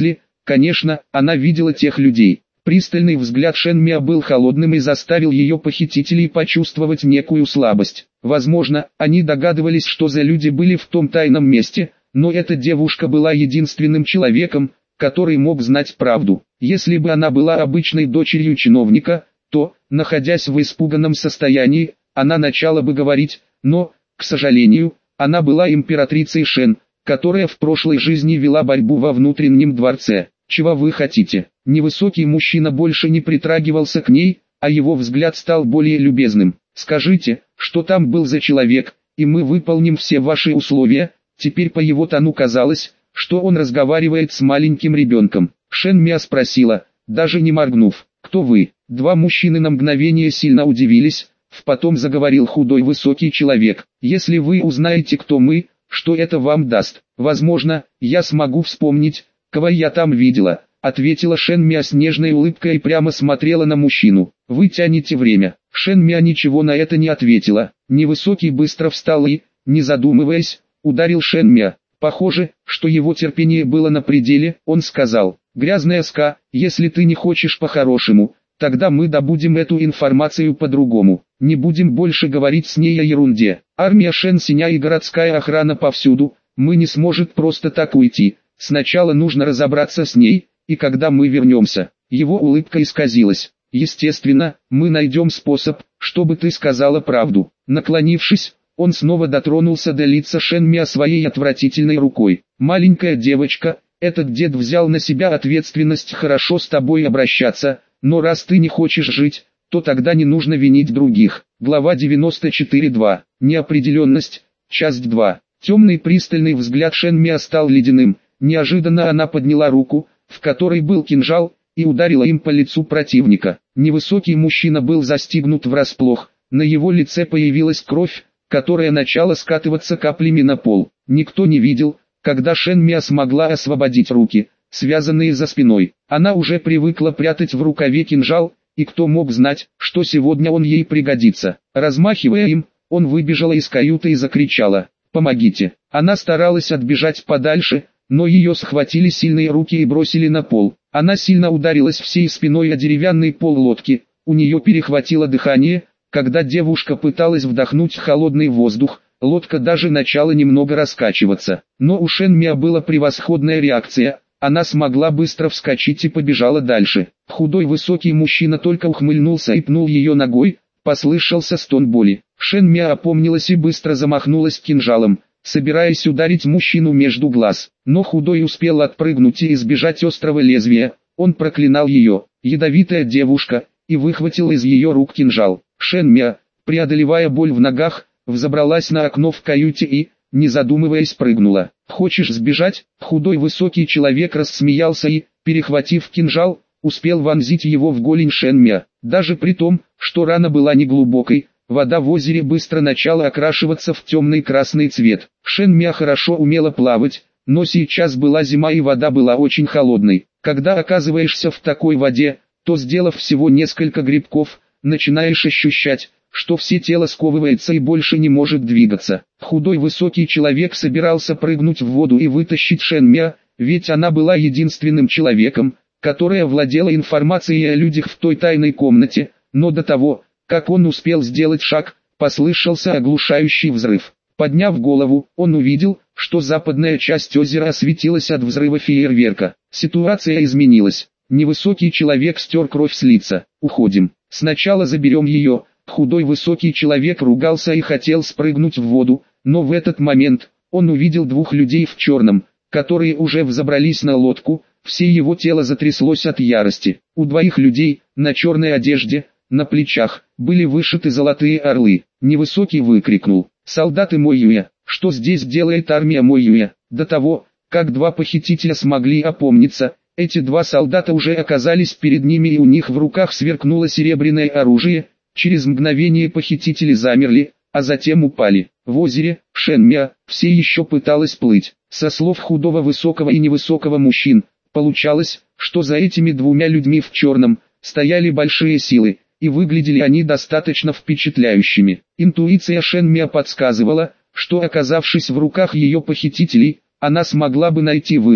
Конечно, она видела тех людей. Пристальный взгляд Шен Миа был холодным и заставил ее похитителей почувствовать некую слабость. Возможно, они догадывались, что за люди были в том тайном месте, но эта девушка была единственным человеком, который мог знать правду. Если бы она была обычной дочерью чиновника, то, находясь в испуганном состоянии, она начала бы говорить, но, к сожалению, она была императрицей Шен, которая в прошлой жизни вела борьбу во внутреннем дворце. «Чего вы хотите?» Невысокий мужчина больше не притрагивался к ней, а его взгляд стал более любезным. «Скажите, что там был за человек, и мы выполним все ваши условия». Теперь по его тону казалось, что он разговаривает с маленьким ребенком. Шен Миа спросила, даже не моргнув, «Кто вы?» Два мужчины на мгновение сильно удивились, потом заговорил худой высокий человек. «Если вы узнаете, кто мы, что это вам даст? Возможно, я смогу вспомнить, кого я там видела», ответила Шен Миа с нежной улыбкой и прямо смотрела на мужчину. «Вы тянете время». Шен Миа ничего на это не ответила. Невысокий быстро встал и, не задумываясь, ударил Шен Миа. Похоже, что его терпение было на пределе. Он сказал, «Грязная ска, если ты не хочешь по-хорошему, тогда мы добудем эту информацию по-другому. Не будем больше говорить с ней о ерунде. Армия Шен Синя и городская охрана повсюду, мы не сможем просто так уйти. Сначала нужно разобраться с ней, и когда мы вернемся». Его улыбка исказилась. «Естественно, мы найдем способ, чтобы ты сказала правду». Наклонившись, он снова дотронулся до лица Шен Миа своей отвратительной рукой. «Маленькая девочка, этот дед взял на себя ответственность хорошо с тобой обращаться, но раз ты не хочешь жить, то тогда не нужно винить других». Глава девяносто четыре два. Неопределенность. Часть два. Темный пристальный взгляд Шен Миа стал ледяным. Неожиданно она подняла руку, в которой был кинжал, и ударила им по лицу противника. Невысокий мужчина был застигнут врасплох. На его лице появилась кровь, которая начала скатываться каплями на пол. Никто не видел, когда Шен Миа смогла освободить руки, связанные за спиной. Она уже привыкла прятать в рукаве кинжал, и кто мог знать, что сегодня он ей пригодится. Размахивая им, он выбежала из каюты и закричала, «Помогите!». Она старалась отбежать подальше, но ее схватили сильные руки и бросили на пол. Она сильно ударилась всей спиной о деревянный пол лодки, у нее перехватило дыхание. Когда девушка пыталась вдохнуть холодный воздух, лодка даже начала немного раскачиваться. Но у Шен Миа была превосходная реакция, она смогла быстро вскочить и побежала дальше. Худой высокий мужчина только ухмыльнулся и пнул ее ногой, послышался стон боли. Шен Миа опомнилась и быстро замахнулась кинжалом, собираясь ударить мужчину между глаз. Но худой успел отпрыгнуть и избежать острого лезвия, он проклинал ее, ядовитая девушка, и выхватил из ее рук кинжал. Шен Миа, преодолевая боль в ногах, взобралась на окно в каюте и, не задумываясь, прыгнула. «Хочешь сбежать?» Худой высокий человек рассмеялся и, перехватив кинжал, успел вонзить его в голень Шен Миа. Даже при том, что рана была неглубокой, вода в озере быстро начала окрашиваться в темный красный цвет. Шен Миа хорошо умела плавать, но сейчас была зима и вода была очень холодной. Когда оказываешься в такой воде, то, сделав всего несколько грибков, начинаешь ощущать, что все тело сковывается и больше не может двигаться. Худой высокий человек собирался прыгнуть в воду и вытащить Шен Миа, ведь она была единственным человеком, которая владела информацией о людях в той тайной комнате, но до того, как он успел сделать шаг, послышался оглушающий взрыв. Подняв голову, он увидел, что западная часть озера осветилась от взрыва фейерверка. Ситуация изменилась. Невысокий человек стер кровь с лица. «Уходим. Сначала заберем ее». Худой высокий человек ругался и хотел спрыгнуть в воду, но в этот момент он увидел двух людей в черном, которые уже взобрались на лодку. Все его тело затряслось от ярости. У двоих людей, на черной одежде, на плечах, были вышиты золотые орлы. Невысокий выкрикнул: «Солдаты Моюя, что здесь делает армия Моюя?» До того, как два похитителя смогли опомниться, эти два солдата уже оказались перед ними и у них в руках сверкнуло серебряное оружие. Через мгновение похитители замерли, а затем упали. В озере Шен Миа все еще пыталась плыть. Со слов худого высокого и невысокого мужчин, получалось, что за этими двумя людьми в черном стояли большие силы, и выглядели они достаточно впечатляющими. Интуиция Шен Миа подсказывала, что, оказавшись в руках ее похитителей, она смогла бы найти выход,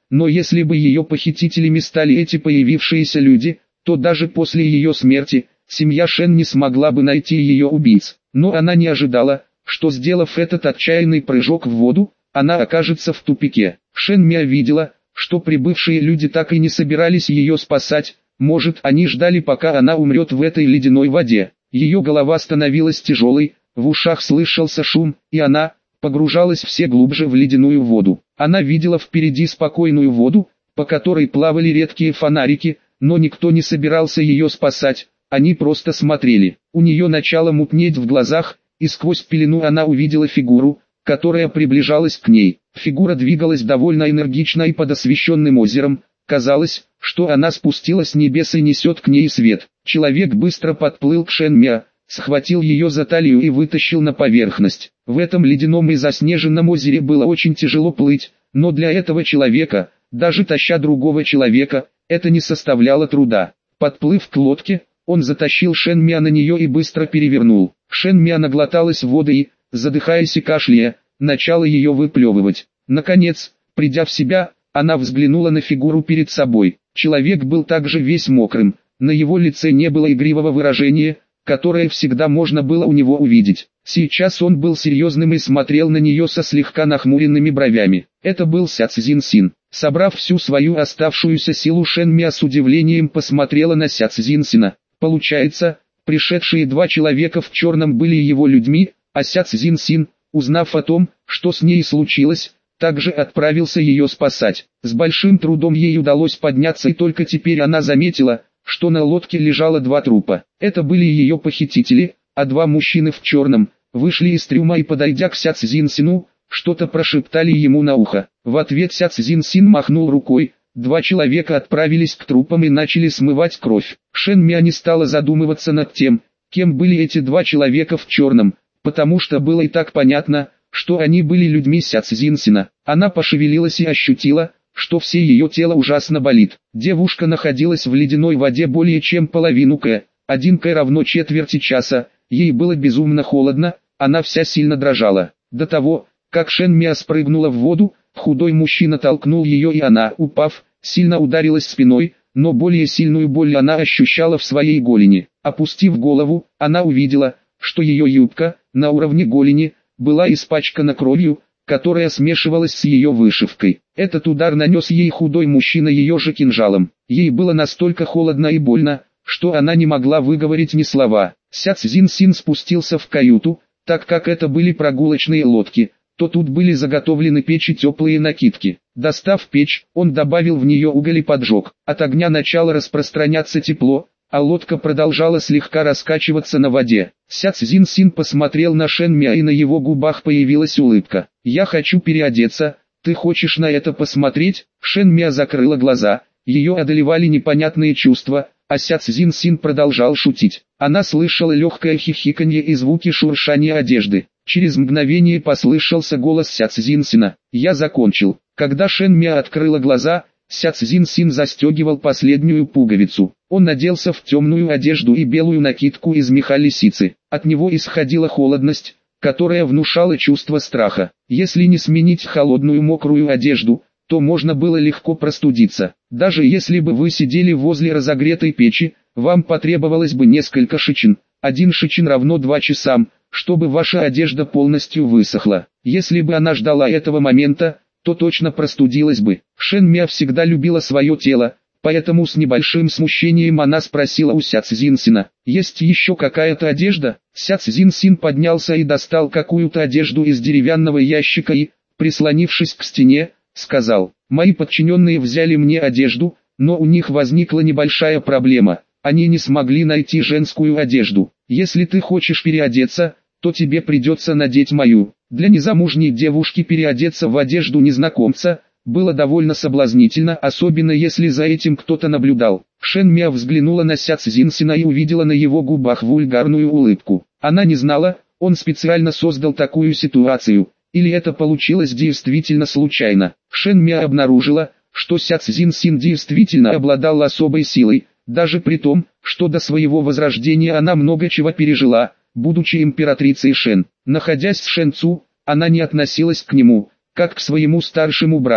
но если бы ее похитителями стали эти появившиеся люди, то даже после ее смерти, семья Шен не смогла бы найти ее убийц. Но она не ожидала, что, сделав этот отчаянный прыжок в воду, она окажется в тупике. Шен Миа видела, что прибывшие люди так и не собирались ее спасать, может, они ждали, пока она умрет в этой ледяной воде. Ее голова становилась тяжелой, в ушах слышался шум, и она погружалась все глубже в ледяную воду. Она видела впереди спокойную воду, по которой плавали редкие фонарики, но никто не собирался ее спасать, они просто смотрели. У нее начало мутнеть в глазах, и сквозь пелену она увидела фигуру, которая приближалась к ней. Фигура двигалась довольно энергично и под освещенным озером. Казалось, что она спустилась с небес и несет к ней свет. Человек быстро подплыл к Шен Миа, схватил ее за талию и вытащил на поверхность. В этом ледяном и заснеженном озере было очень тяжело плыть, но для этого человека, даже таща другого человека, это не составляло труда. Подплыв к лодке, он затащил Шен Миа на нее и быстро перевернул. Шен Миа наглоталась воды и, задыхаясь и кашляя, начала ее выплевывать. Наконец, придя в себя, она взглянула на фигуру перед собой. Человек был также весь мокрым, на его лице не было игривого выражения, которое всегда можно было у него увидеть. Сейчас он был серьезным и смотрел на нее со слегка нахмуренными бровями. Это был Ся Цзин Син. Собрав всю свою оставшуюся силу, Шен Миа с удивлением посмотрела на Ся Цзин Сина. Получается, пришедшие два человека в черном были его людьми, а Ся Цзин Син, узнав о том, что с ней случилось, также отправился ее спасать. С большим трудом ей удалось подняться, и только теперь она заметила, что на лодке лежало два трупа. Это были ее похитители, а два мужчины в черном вышли из трюма и, подойдя к Ся Цзин Сину, что-то прошептали ему на ухо. В ответ Ся Цзин Син махнул рукой. Два человека отправились к трупам и начали смывать кровь. Шен Миа не стала задумываться над тем, кем были эти два человека в черном, потому что было и так понятно, что они были людьми Ся Цзин Сина. Она пошевелилась и ощутила, что все ее тело ужасно болит. Девушка находилась в ледяной воде более чем половину К, один К равно четверти часа, ей было безумно холодно, она вся сильно дрожала. До того, как Шен Миа спрыгнула в воду, худой мужчина толкнул ее, и она, упав, сильно ударилась спиной, но более сильную боль она ощущала в своей голени. Опустив голову, она увидела, что ее юбка, на уровне голени, была испачкана кровью, которая смешивалась с ее вышивкой. Этот удар нанес ей худой мужчина ее же кинжалом. Ей было настолько холодно и больно, что она не могла выговорить ни слова. Ся Цзин Син спустился в каюту, так как это были прогулочные лодки, то тут были заготовлены печи, теплые накидки. Достав печь, он добавил в нее уголь и поджег. От огня начало распространяться тепло, а лодка продолжала слегка раскачиваться на воде. Ся Цзин Син посмотрел на Шен Миа, и на его губах появилась улыбка. «Я хочу переодеться, ты хочешь на это посмотреть?» Шен Миа закрыла глаза, ее одолевали непонятные чувства, а Ся Цзин Син продолжал шутить. Она слышала легкое хихиканье и звуки шуршания одежды. Через мгновение послышался голос Ся Цзин Сина. «Я закончил». Когда Шен Миа открыла глаза, Ся Цзин Син застегивал последнюю пуговицу. Он наделся в темную одежду и белую накидку из меха лисицы. От него исходила холодность, которая внушала чувство страха. Если не сменить холодную мокрую одежду, то можно было легко простудиться. Даже если бы вы сидели возле разогретой печи, вам потребовалось бы несколько шичин. Один шичин равно два часам, чтобы ваша одежда полностью высохла. Если бы она ждала этого момента, то точно простудилась бы. Шен Миа всегда любила свое тело, поэтому с небольшим смущением она спросила у Ся Цзин Сина: «Есть еще какая-то одежда?» Ся Цзин Син поднялся и достал какую-то одежду из деревянного ящика и, прислонившись к стене, сказал: «Мои подчиненные взяли мне одежду, но у них возникла небольшая проблема. Они не смогли найти женскую одежду. Если ты хочешь переодеться, то тебе придется надеть мою». Для незамужней девушки переодеться в одежду незнакомца было довольно соблазнительно, особенно если за этим кто-то наблюдал. Шен Миа взглянула на Ся Цзин Сина и увидела на его губах вульгарную улыбку. Она не знала, он специально создал такую ситуацию, или это получилось действительно случайно. Шен Миа обнаружила, что Ся Цзин Син действительно обладал особой силой, даже при том, что до своего возрождения она много чего пережила, будучи императрицей Шен. Находясь с Шен Цу, она не относилась к нему, как к своему старшему брату,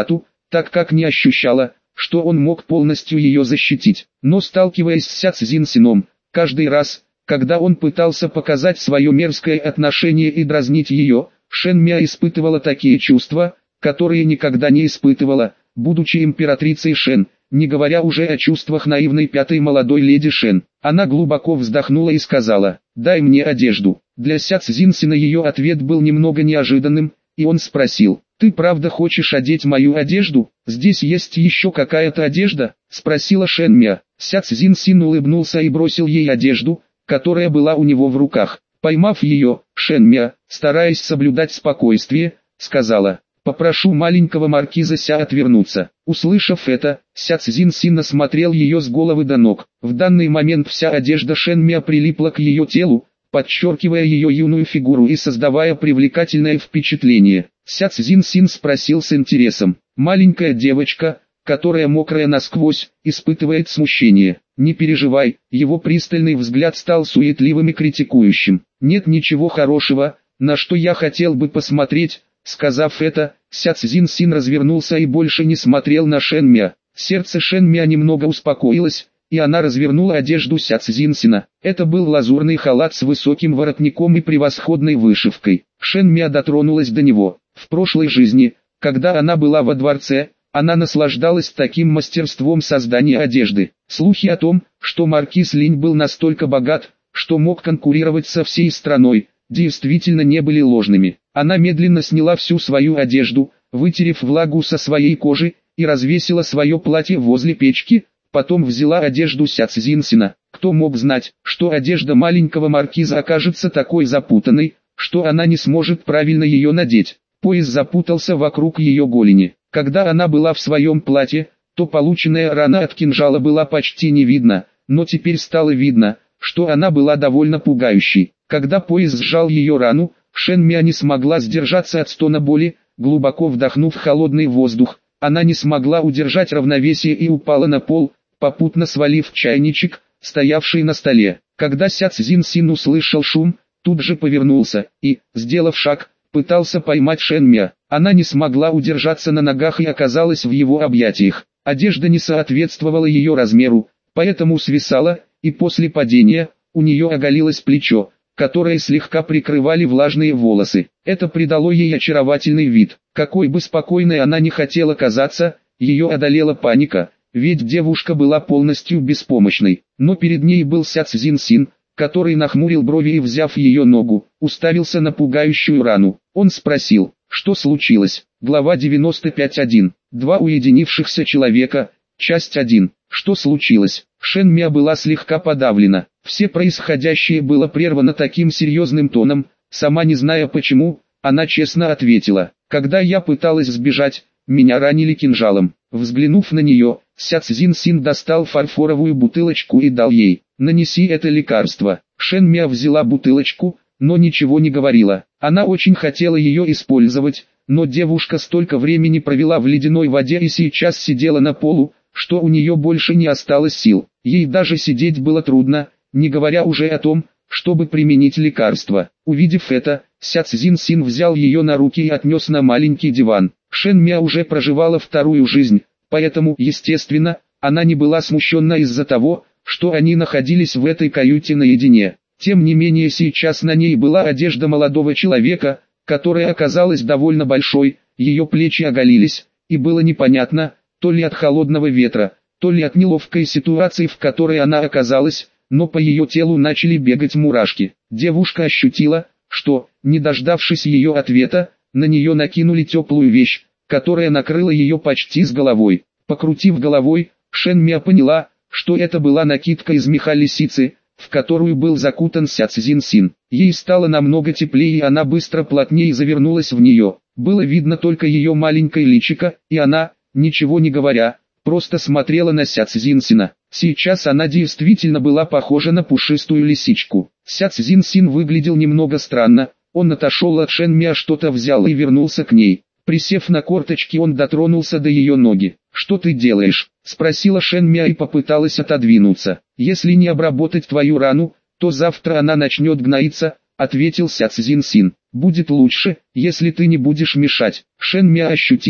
так как не ощущала, что он мог полностью ее защитить. Но сталкиваясь с Ся Цзиньсином, каждый раз, когда он пытался показать свое мерзкое отношение и дразнить ее, Шэн Мя испытывала такие чувства, которые никогда не испытывала, будучи императрицей Шэн, не говоря уже о чувствах наивной пятой молодой леди Шэн. Она глубоко вздохнула и сказала: «Дай мне одежду». Для Ся Цзиньсина ее ответ был немного неожиданным, и он спросил: «Ты правда хочешь одеть мою одежду? Здесь есть еще какая-то одежда?» — спросила Шэн Мя. Ся Цзиньсин улыбнулся и бросил ей одежду, которая была у него в руках. Поймав ее, Шэн Мя, стараясь соблюдать спокойствие, сказала: «Попрошу маленького маркиза Ся отвернуться». Услышав это, Ся Цзиньсин осмотрел ее с головы до ног. В данный момент вся одежда Шэн Мя прилипла к ее телу, подчеркивая ее юную фигуру и создавая привлекательное впечатление. Ся Цзиньсин спросил с интересом: «Маленькая девочка, которая мокрая насквозь, испытывает смущение. Не переживай». Его пристальный взгляд стал суетливым и критикующим. «Нет ничего хорошего, на что я хотел бы посмотреть». Сказав это, Ся Цзиньсин развернулся и больше не смотрел на Шэн Мя. Сердце Шэн Мя немного успокоилось, и она развернула одежду Ся Цзиньсина. Это был лазурный халат с высоким воротником и превосходной вышивкой. Шэн Мя дотронулась до него. В прошлой жизни, когда она была во дворце, она наслаждалась таким мастерством создания одежды. Слухи о том, что маркиз Линь был настолько богат, что мог конкурировать со всей страной, действительно не были ложными. Она медленно сняла всю свою одежду, вытерев влагу со своей кожи, и развесила свое платье возле печки, потом взяла одежду Ся Цзиньсина. Кто мог знать, что одежда маленького маркиза окажется такой запутанной, что она не сможет правильно ее надеть. Пояс запутался вокруг ее голени. Когда она была в своем платье, то полученная рана от кинжала была почти не видна, но теперь стало видно, что она была довольно пугающей. Когда пояс сжал ее рану, Шэн Мя не смогла сдержаться от стона боли. Глубоко вдохнув холодный воздух, она не смогла удержать равновесие и упала на пол, попутно свалив чайничек, стоявший на столе. Когда Ся Цзиньсин услышал шум, тут же повернулся и, сделав шаг, пытался поймать Шэн Мя. Она не смогла удержаться на ногах и оказалась в его объятиях. Одежда не соответствовала ее размеру, поэтому свисала, и после падения, у нее оголилось плечо, которое слегка прикрывали влажные волосы. Это придало ей очаровательный вид. Какой бы спокойной она ни хотела казаться, ее одолела паника, ведь девушка была полностью беспомощной. Но перед ней был Ся Цзиньсин, который нахмурил брови и, взяв ее ногу, уставился на пугающую рану. Он спросил: «Что случилось?» Глава девяносто пять точка один. Два уединившихся человека. Часть один. Что случилось? Шэн Мя была слегка подавлена. Все происходящее было прервано таким серьезным тоном. Сама не зная почему, она честно ответила: «Когда я пыталась сбежать, меня ранили кинжалом». Взглянув на нее, Ся Цзиньсин достал фарфоровую бутылочку и дал ей. «Нанеси это лекарство». Шэн Мя взяла бутылочку, но ничего не говорила. Она очень хотела ее использовать, но девушка столько времени провела в ледяной воде и сейчас сидела на полу, что у нее больше не осталось сил. Ей даже сидеть было трудно, не говоря уже о том, чтобы применить лекарство. Увидев это, Ся Цзиньсин взял ее на руки и отнес на маленький диван. Шэн Мя уже проживала вторую жизнь, поэтому, естественно, она не была смущена из-за того, что они находились в этой каюте наедине. Тем не менее сейчас на ней была одежда молодого человека, которая оказалась довольно большой, ее плечи оголились, и было непонятно, то ли от холодного ветра, то ли от неловкой ситуации, в которой она оказалась, но по ее телу начали бегать мурашки. Девушка ощутила, что, не дождавшись ее ответа, на нее накинули теплую вещь, которая накрыла ее почти с головой. Покрутив головой, Шэн Мя поняла, что это была накидка из меха лисицы, в которую был закутан Ся Цзиньсин. Ей стало намного теплее, и она быстро плотнее завернулась в нее. Было видно только ее маленькое личико, и она, ничего не говоря, просто смотрела на Ся Цзиньсина. Сейчас она действительно была похожа на пушистую лисичку. Ся Цзиньсин выглядел немного странно, он отошел от Шэн Мя, что-то взял и вернулся к ней. Присев на корточки, он дотронулся до ее ноги. «Что ты делаешь?» — спросила Шэн Мя и попыталась отодвинуться. «Если не обработать твою рану, то завтра она начнет гноиться», — ответил Ся Цзиньсин. «Будет лучше, если ты не будешь мешать». Шэн Мя ощутила,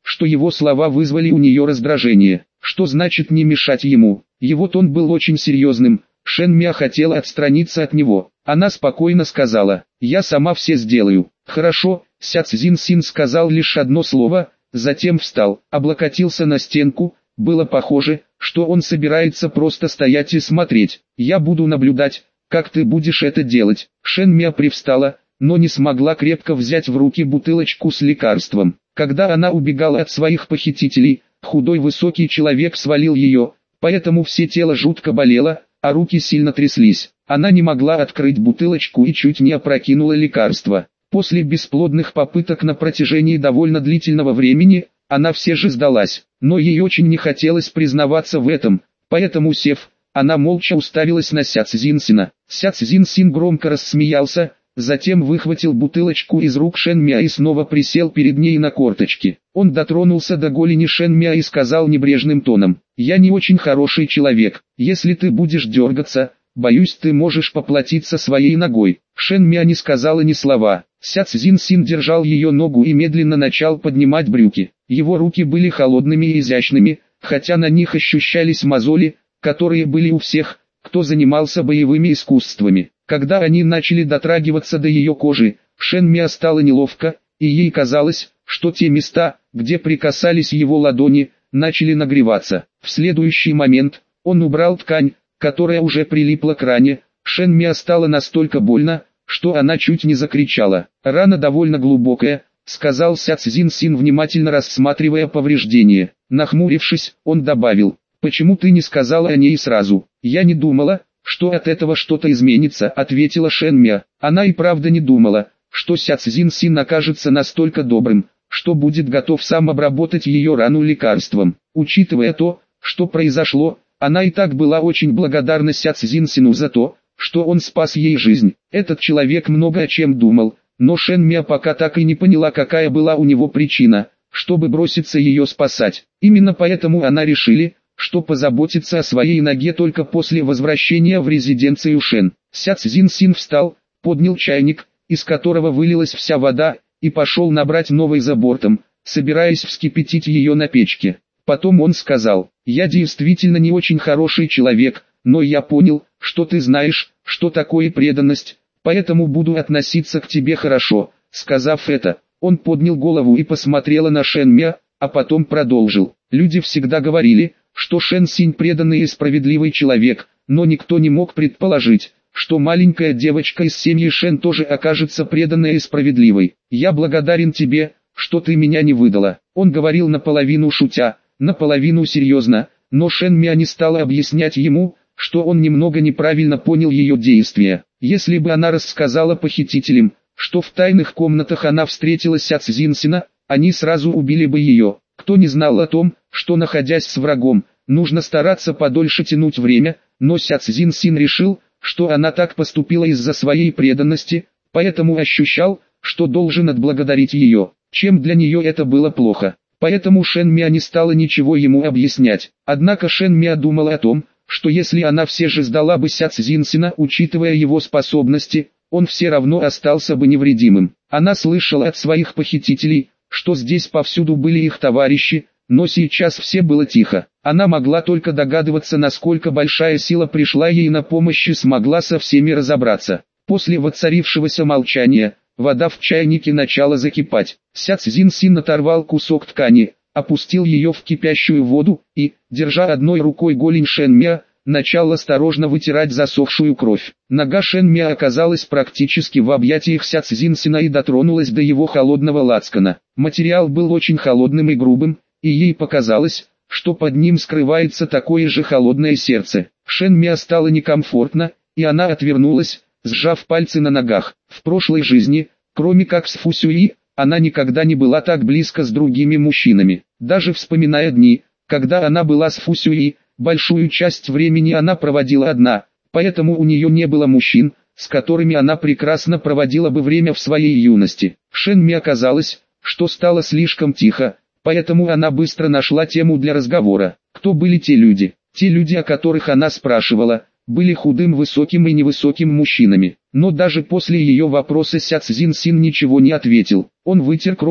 что его слова вызвали у нее раздражение. Что значит не мешать ему? Его тон был очень серьезным. Шен Мя хотела отстраниться от него. Она спокойно сказала: «Я сама все сделаю». «Хорошо», Ся Цзин Син сказал лишь одно слово, затем встал, облокотился на стенку. Было похоже, что он собирается просто стоять и смотреть. «Я буду наблюдать, как ты будешь это делать». Шен Мя привстала, но не смогла крепко взять в руки бутылочку с лекарством. Когда она убегала от своих похитителей, худой высокий человек свалил ее, поэтому все тело жутко болело, а руки сильно тряслись. Она не могла открыть бутылочку и чуть не опрокинула лекарство. После бесплодных попыток на протяжении довольно длительного времени, она все же сдалась, но ей очень не хотелось признаваться в этом, поэтому сев, она молча уставилась на Ся Цзинсина. Ся Цзинсин громко рассмеялся, затем выхватил бутылочку из рук Шен Мя и снова присел перед ней на корточки. Он дотронулся до голени Шен Мя и сказал небрежным тоном: «Я не очень хороший человек, если ты будешь дергаться, боюсь, ты можешь поплатиться своей ногой». Шен Мя не сказала ни слова. Ся Цзинсин держал ее ногу и медленно начал поднимать брюки. Его руки были холодными и изящными, хотя на них ощущались мозоли, которые были у всех, кто занимался боевыми искусствами. Когда они начали дотрагиваться до ее кожи, Шен Мя стало неловко, и ей казалось, что те места, где прикасались его ладони, начали нагреваться. В следующий момент, он убрал ткань, которая уже прилипла к ране. Шен Мя стало настолько больно, что она чуть не закричала. «Рана довольно глубокая», — сказал Ся Цзинсин, внимательно рассматривая повреждения. Нахмурившись, он добавил: «Почему ты не сказала о ней сразу?» «Я не думала, что от этого что-то изменится», — ответила Шен Мя. Она и правда не думала, что Ся Цзинсин окажется настолько добрым, что будет готов сам обработать ее рану лекарством. Учитывая то, что произошло, она и так была очень благодарна Ся Цзинсину за то, что он спас ей жизнь. Этот человек много о чем думал, но Шен Мя пока так и не поняла, какая была у него причина, чтобы броситься ее спасать. Именно поэтому она решили, что позаботится о своей ноге только после возвращения в резиденцию Шен. Ся Цзинсин встал, поднял чайник, из которого вылилась вся вода, и пошел набрать новый за бортом, собираясь вскипятить ее на печке. Потом он сказал: «Я действительно не очень хороший человек, но я понял, что ты знаешь, что такое преданность, поэтому буду относиться к тебе хорошо». Сказав это, он поднял голову и посмотрел на Шен Мя, а потом продолжил: «Люди всегда говорили, что Шен Синь преданный и справедливый человек, но никто не мог предположить, что маленькая девочка из семьи Шен тоже окажется преданной и справедливой. Я благодарен тебе, что ты меня не выдала». Он говорил наполовину шутя, наполовину серьезно, но Шен Мя не стала объяснять ему, что он немного неправильно понял ее действия. Если бы она рассказала похитителям, что в тайных комнатах она встретила Ся Цзинсина, они сразу убили бы ее. Кто не знал о том, что, находясь с врагом, нужно стараться подольше тянуть время, но Ся Цзинсин решил, что она так поступила из-за своей преданности, поэтому ощущал, что должен отблагодарить ее, чем для нее это было плохо. Поэтому Шен Мя не стала ничего ему объяснять. Однако Шен Мя думала о том, что если она все же сдала бы Ся Цзинсина, учитывая его способности, он все равно остался бы невредимым. Она слышала от своих похитителей, что здесь повсюду были их товарищи, но сейчас все было тихо. Она могла только догадываться, насколько большая сила пришла ей на помощь и смогла со всеми разобраться. После воцарившегося молчания, вода в чайнике начала закипать. Ся Цзинсин оторвал кусок ткани, опустил ее в кипящую воду и, держа одной рукой голень Шен Мя, начал осторожно вытирать засохшую кровь. Нога Шен Мя оказалась практически в объятиях Ся Цзинсина и дотронулась до его холодного лацкана. Материал был очень холодным и грубым, и ей показалось, что под ним скрывается такое же холодное сердце. Шен Мя стало некомфортно, и она отвернулась, сжав пальцы на ногах. В прошлой жизни, кроме как с Фу Сюи, она никогда не была так близко с другими мужчинами. Даже вспоминая дни, когда она была с Фу Сюи, большую часть времени она проводила одна, поэтому у нее не было мужчин, с которыми она прекрасно проводила бы время в своей юности. Шен Ми оказалось, что стало слишком тихо, поэтому она быстро нашла тему для разговора. Кто были те люди? Те люди, о которых она спрашивала, были худым, высоким и невысоким мужчинами. Но даже после ее вопроса Ся Цзинсин ничего не ответил. Он вытер кровь,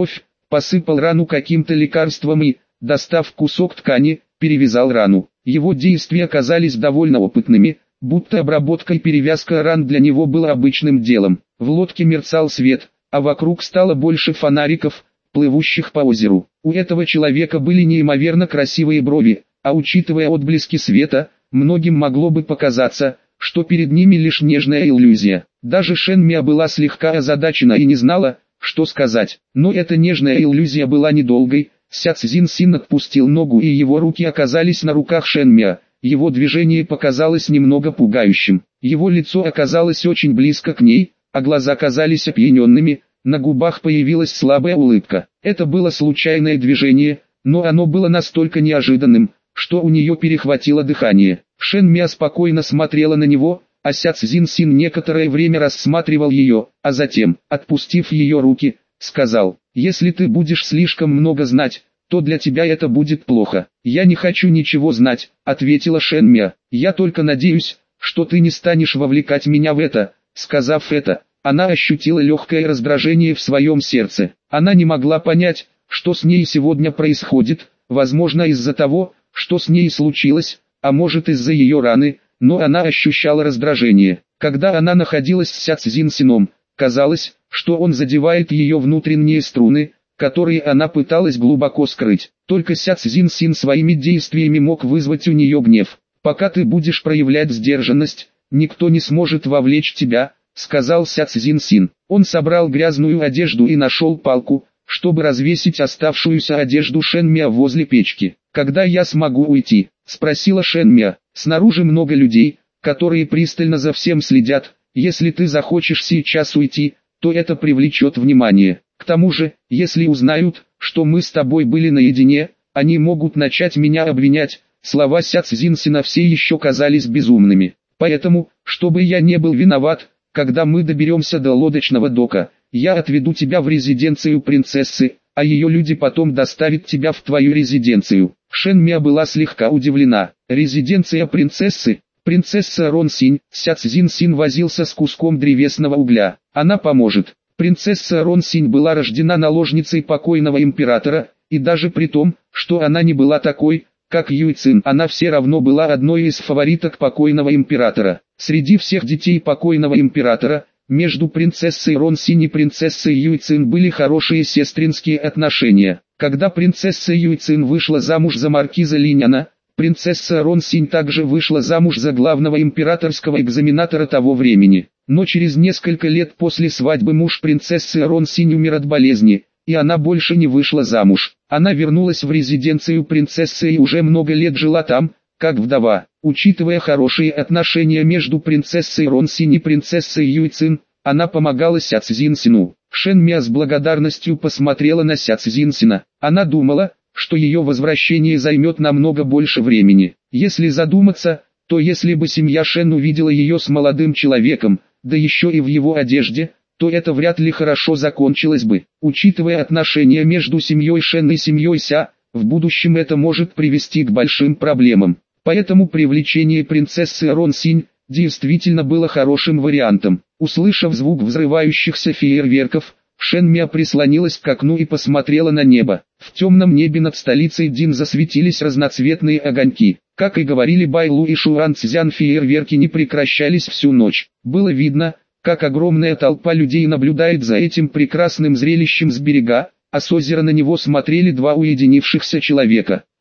посыпал рану каким-то лекарством и, достав кусок ткани, перевязал рану. Его действия оказались довольно опытными, будто обработка и перевязка ран для него было обычным делом. В лодке мерцал свет, а вокруг стало больше фонариков, плывущих по озеру. У этого человека были неимоверно красивые брови, а учитывая отблески света, многим могло бы показаться, что перед ними лишь нежная иллюзия. Даже Шен Миа была слегка озадачена и не знала, что сказать. Но эта нежная иллюзия была недолгой. Ся Цзин Син отпустил ногу, и его руки оказались на руках Шен Миа. Его движение показалось немного пугающим. Его лицо оказалось очень близко к ней, а глаза казались опьяненными, на губах появилась слабая улыбка. Это было случайное движение, но оно было настолько неожиданным, что у нее перехватило дыхание. Шен Миа спокойно смотрела на него, а Ся Цзин Син некоторое время рассматривал ее, а затем, отпустив ее руки, сказал: «Если ты будешь слишком много знать, то для тебя это будет плохо». «Я не хочу ничего знать», — ответила Шен Миа. «Я только надеюсь, что ты не станешь вовлекать меня в это». Сказав это, она ощутила легкое раздражение в своем сердце. Она не могла понять, что с ней сегодня происходит, возможно из-за того, что с ней случилось, а может из-за ее раны, но она ощущала раздражение. Когда она находилась с Ся Цзин Сином, казалось, что он задевает ее внутренние струны, которые она пыталась глубоко скрыть. Только Ся Цзин Син своими действиями мог вызвать у нее гнев. «Пока ты будешь проявлять сдержанность, никто не сможет вовлечь тебя», — сказал Ся Цзин Син. Он собрал грязную одежду и нашел палку, чтобы развесить оставшуюся одежду Шен Миа возле печки. «Когда я смогу уйти?» — спросила Шен Миа. «Снаружи много людей, которые пристально за всем следят. Если ты захочешь сейчас уйти, то это привлечет внимание. К тому же, если узнают, что мы с тобой были наедине, они могут начать меня обвинять». Слова Ся Цзин Сина все еще казались безумными. «Поэтому, чтобы я не был виноват, когда мы доберемся до лодочного дока, я отведу тебя в резиденцию принцессы, а ее люди потом доставят тебя в твою резиденцию». Шен Миа была слегка удивлена. «Резиденция принцессы? Принцесса Рон Синь?» Ся Цзин Син возился с куском древесного угля. «Она поможет». Принцесса Рон Синь была рождена наложницей покойного императора, и даже при том, что она не была такой, как Юй Цин, она все равно была одной из фавориток покойного императора. Среди всех детей покойного императора, между принцессой Рон Синь и принцессой Юй Цин были хорошие сестринские отношения. Когда принцесса Юй Цин вышла замуж за маркиза Линяна, принцесса Рон Синь также вышла замуж за главного императорского экзаменатора того времени. Но через несколько лет после свадьбы муж принцессы Рон Синь умер от болезни, и она больше не вышла замуж. Она вернулась в резиденцию принцессы и уже много лет жила там, как вдова. Учитывая хорошие отношения между принцессой Рон Синь и принцессой Юй Цин, она помогала Ся Цзин Сину. Шен Миа с благодарностью посмотрела на Ся Цзин Сина. Она думала, что ее возвращение займет намного больше времени. Если задуматься, то если бы семья Шен увидела ее с молодым человеком, да еще и в его одежде, то это вряд ли хорошо закончилось бы. Учитывая отношения между семьей Шен и семьей Ся, в будущем это может привести к большим проблемам. Поэтому привлечение принцессы Рон Синь действительно было хорошим вариантом. Услышав звук взрывающихся фейерверков, Шен Миа прислонилась к окну и посмотрела на небо. В темном небе над столицей Дин засветились разноцветные огоньки. Как и говорили Байлу и Шуан Цзян, фейерверки не прекращались всю ночь. Было видно, как огромная толпа людей наблюдает за этим прекрасным зрелищем с берега, а с озера на него смотрели два уединившихся человека.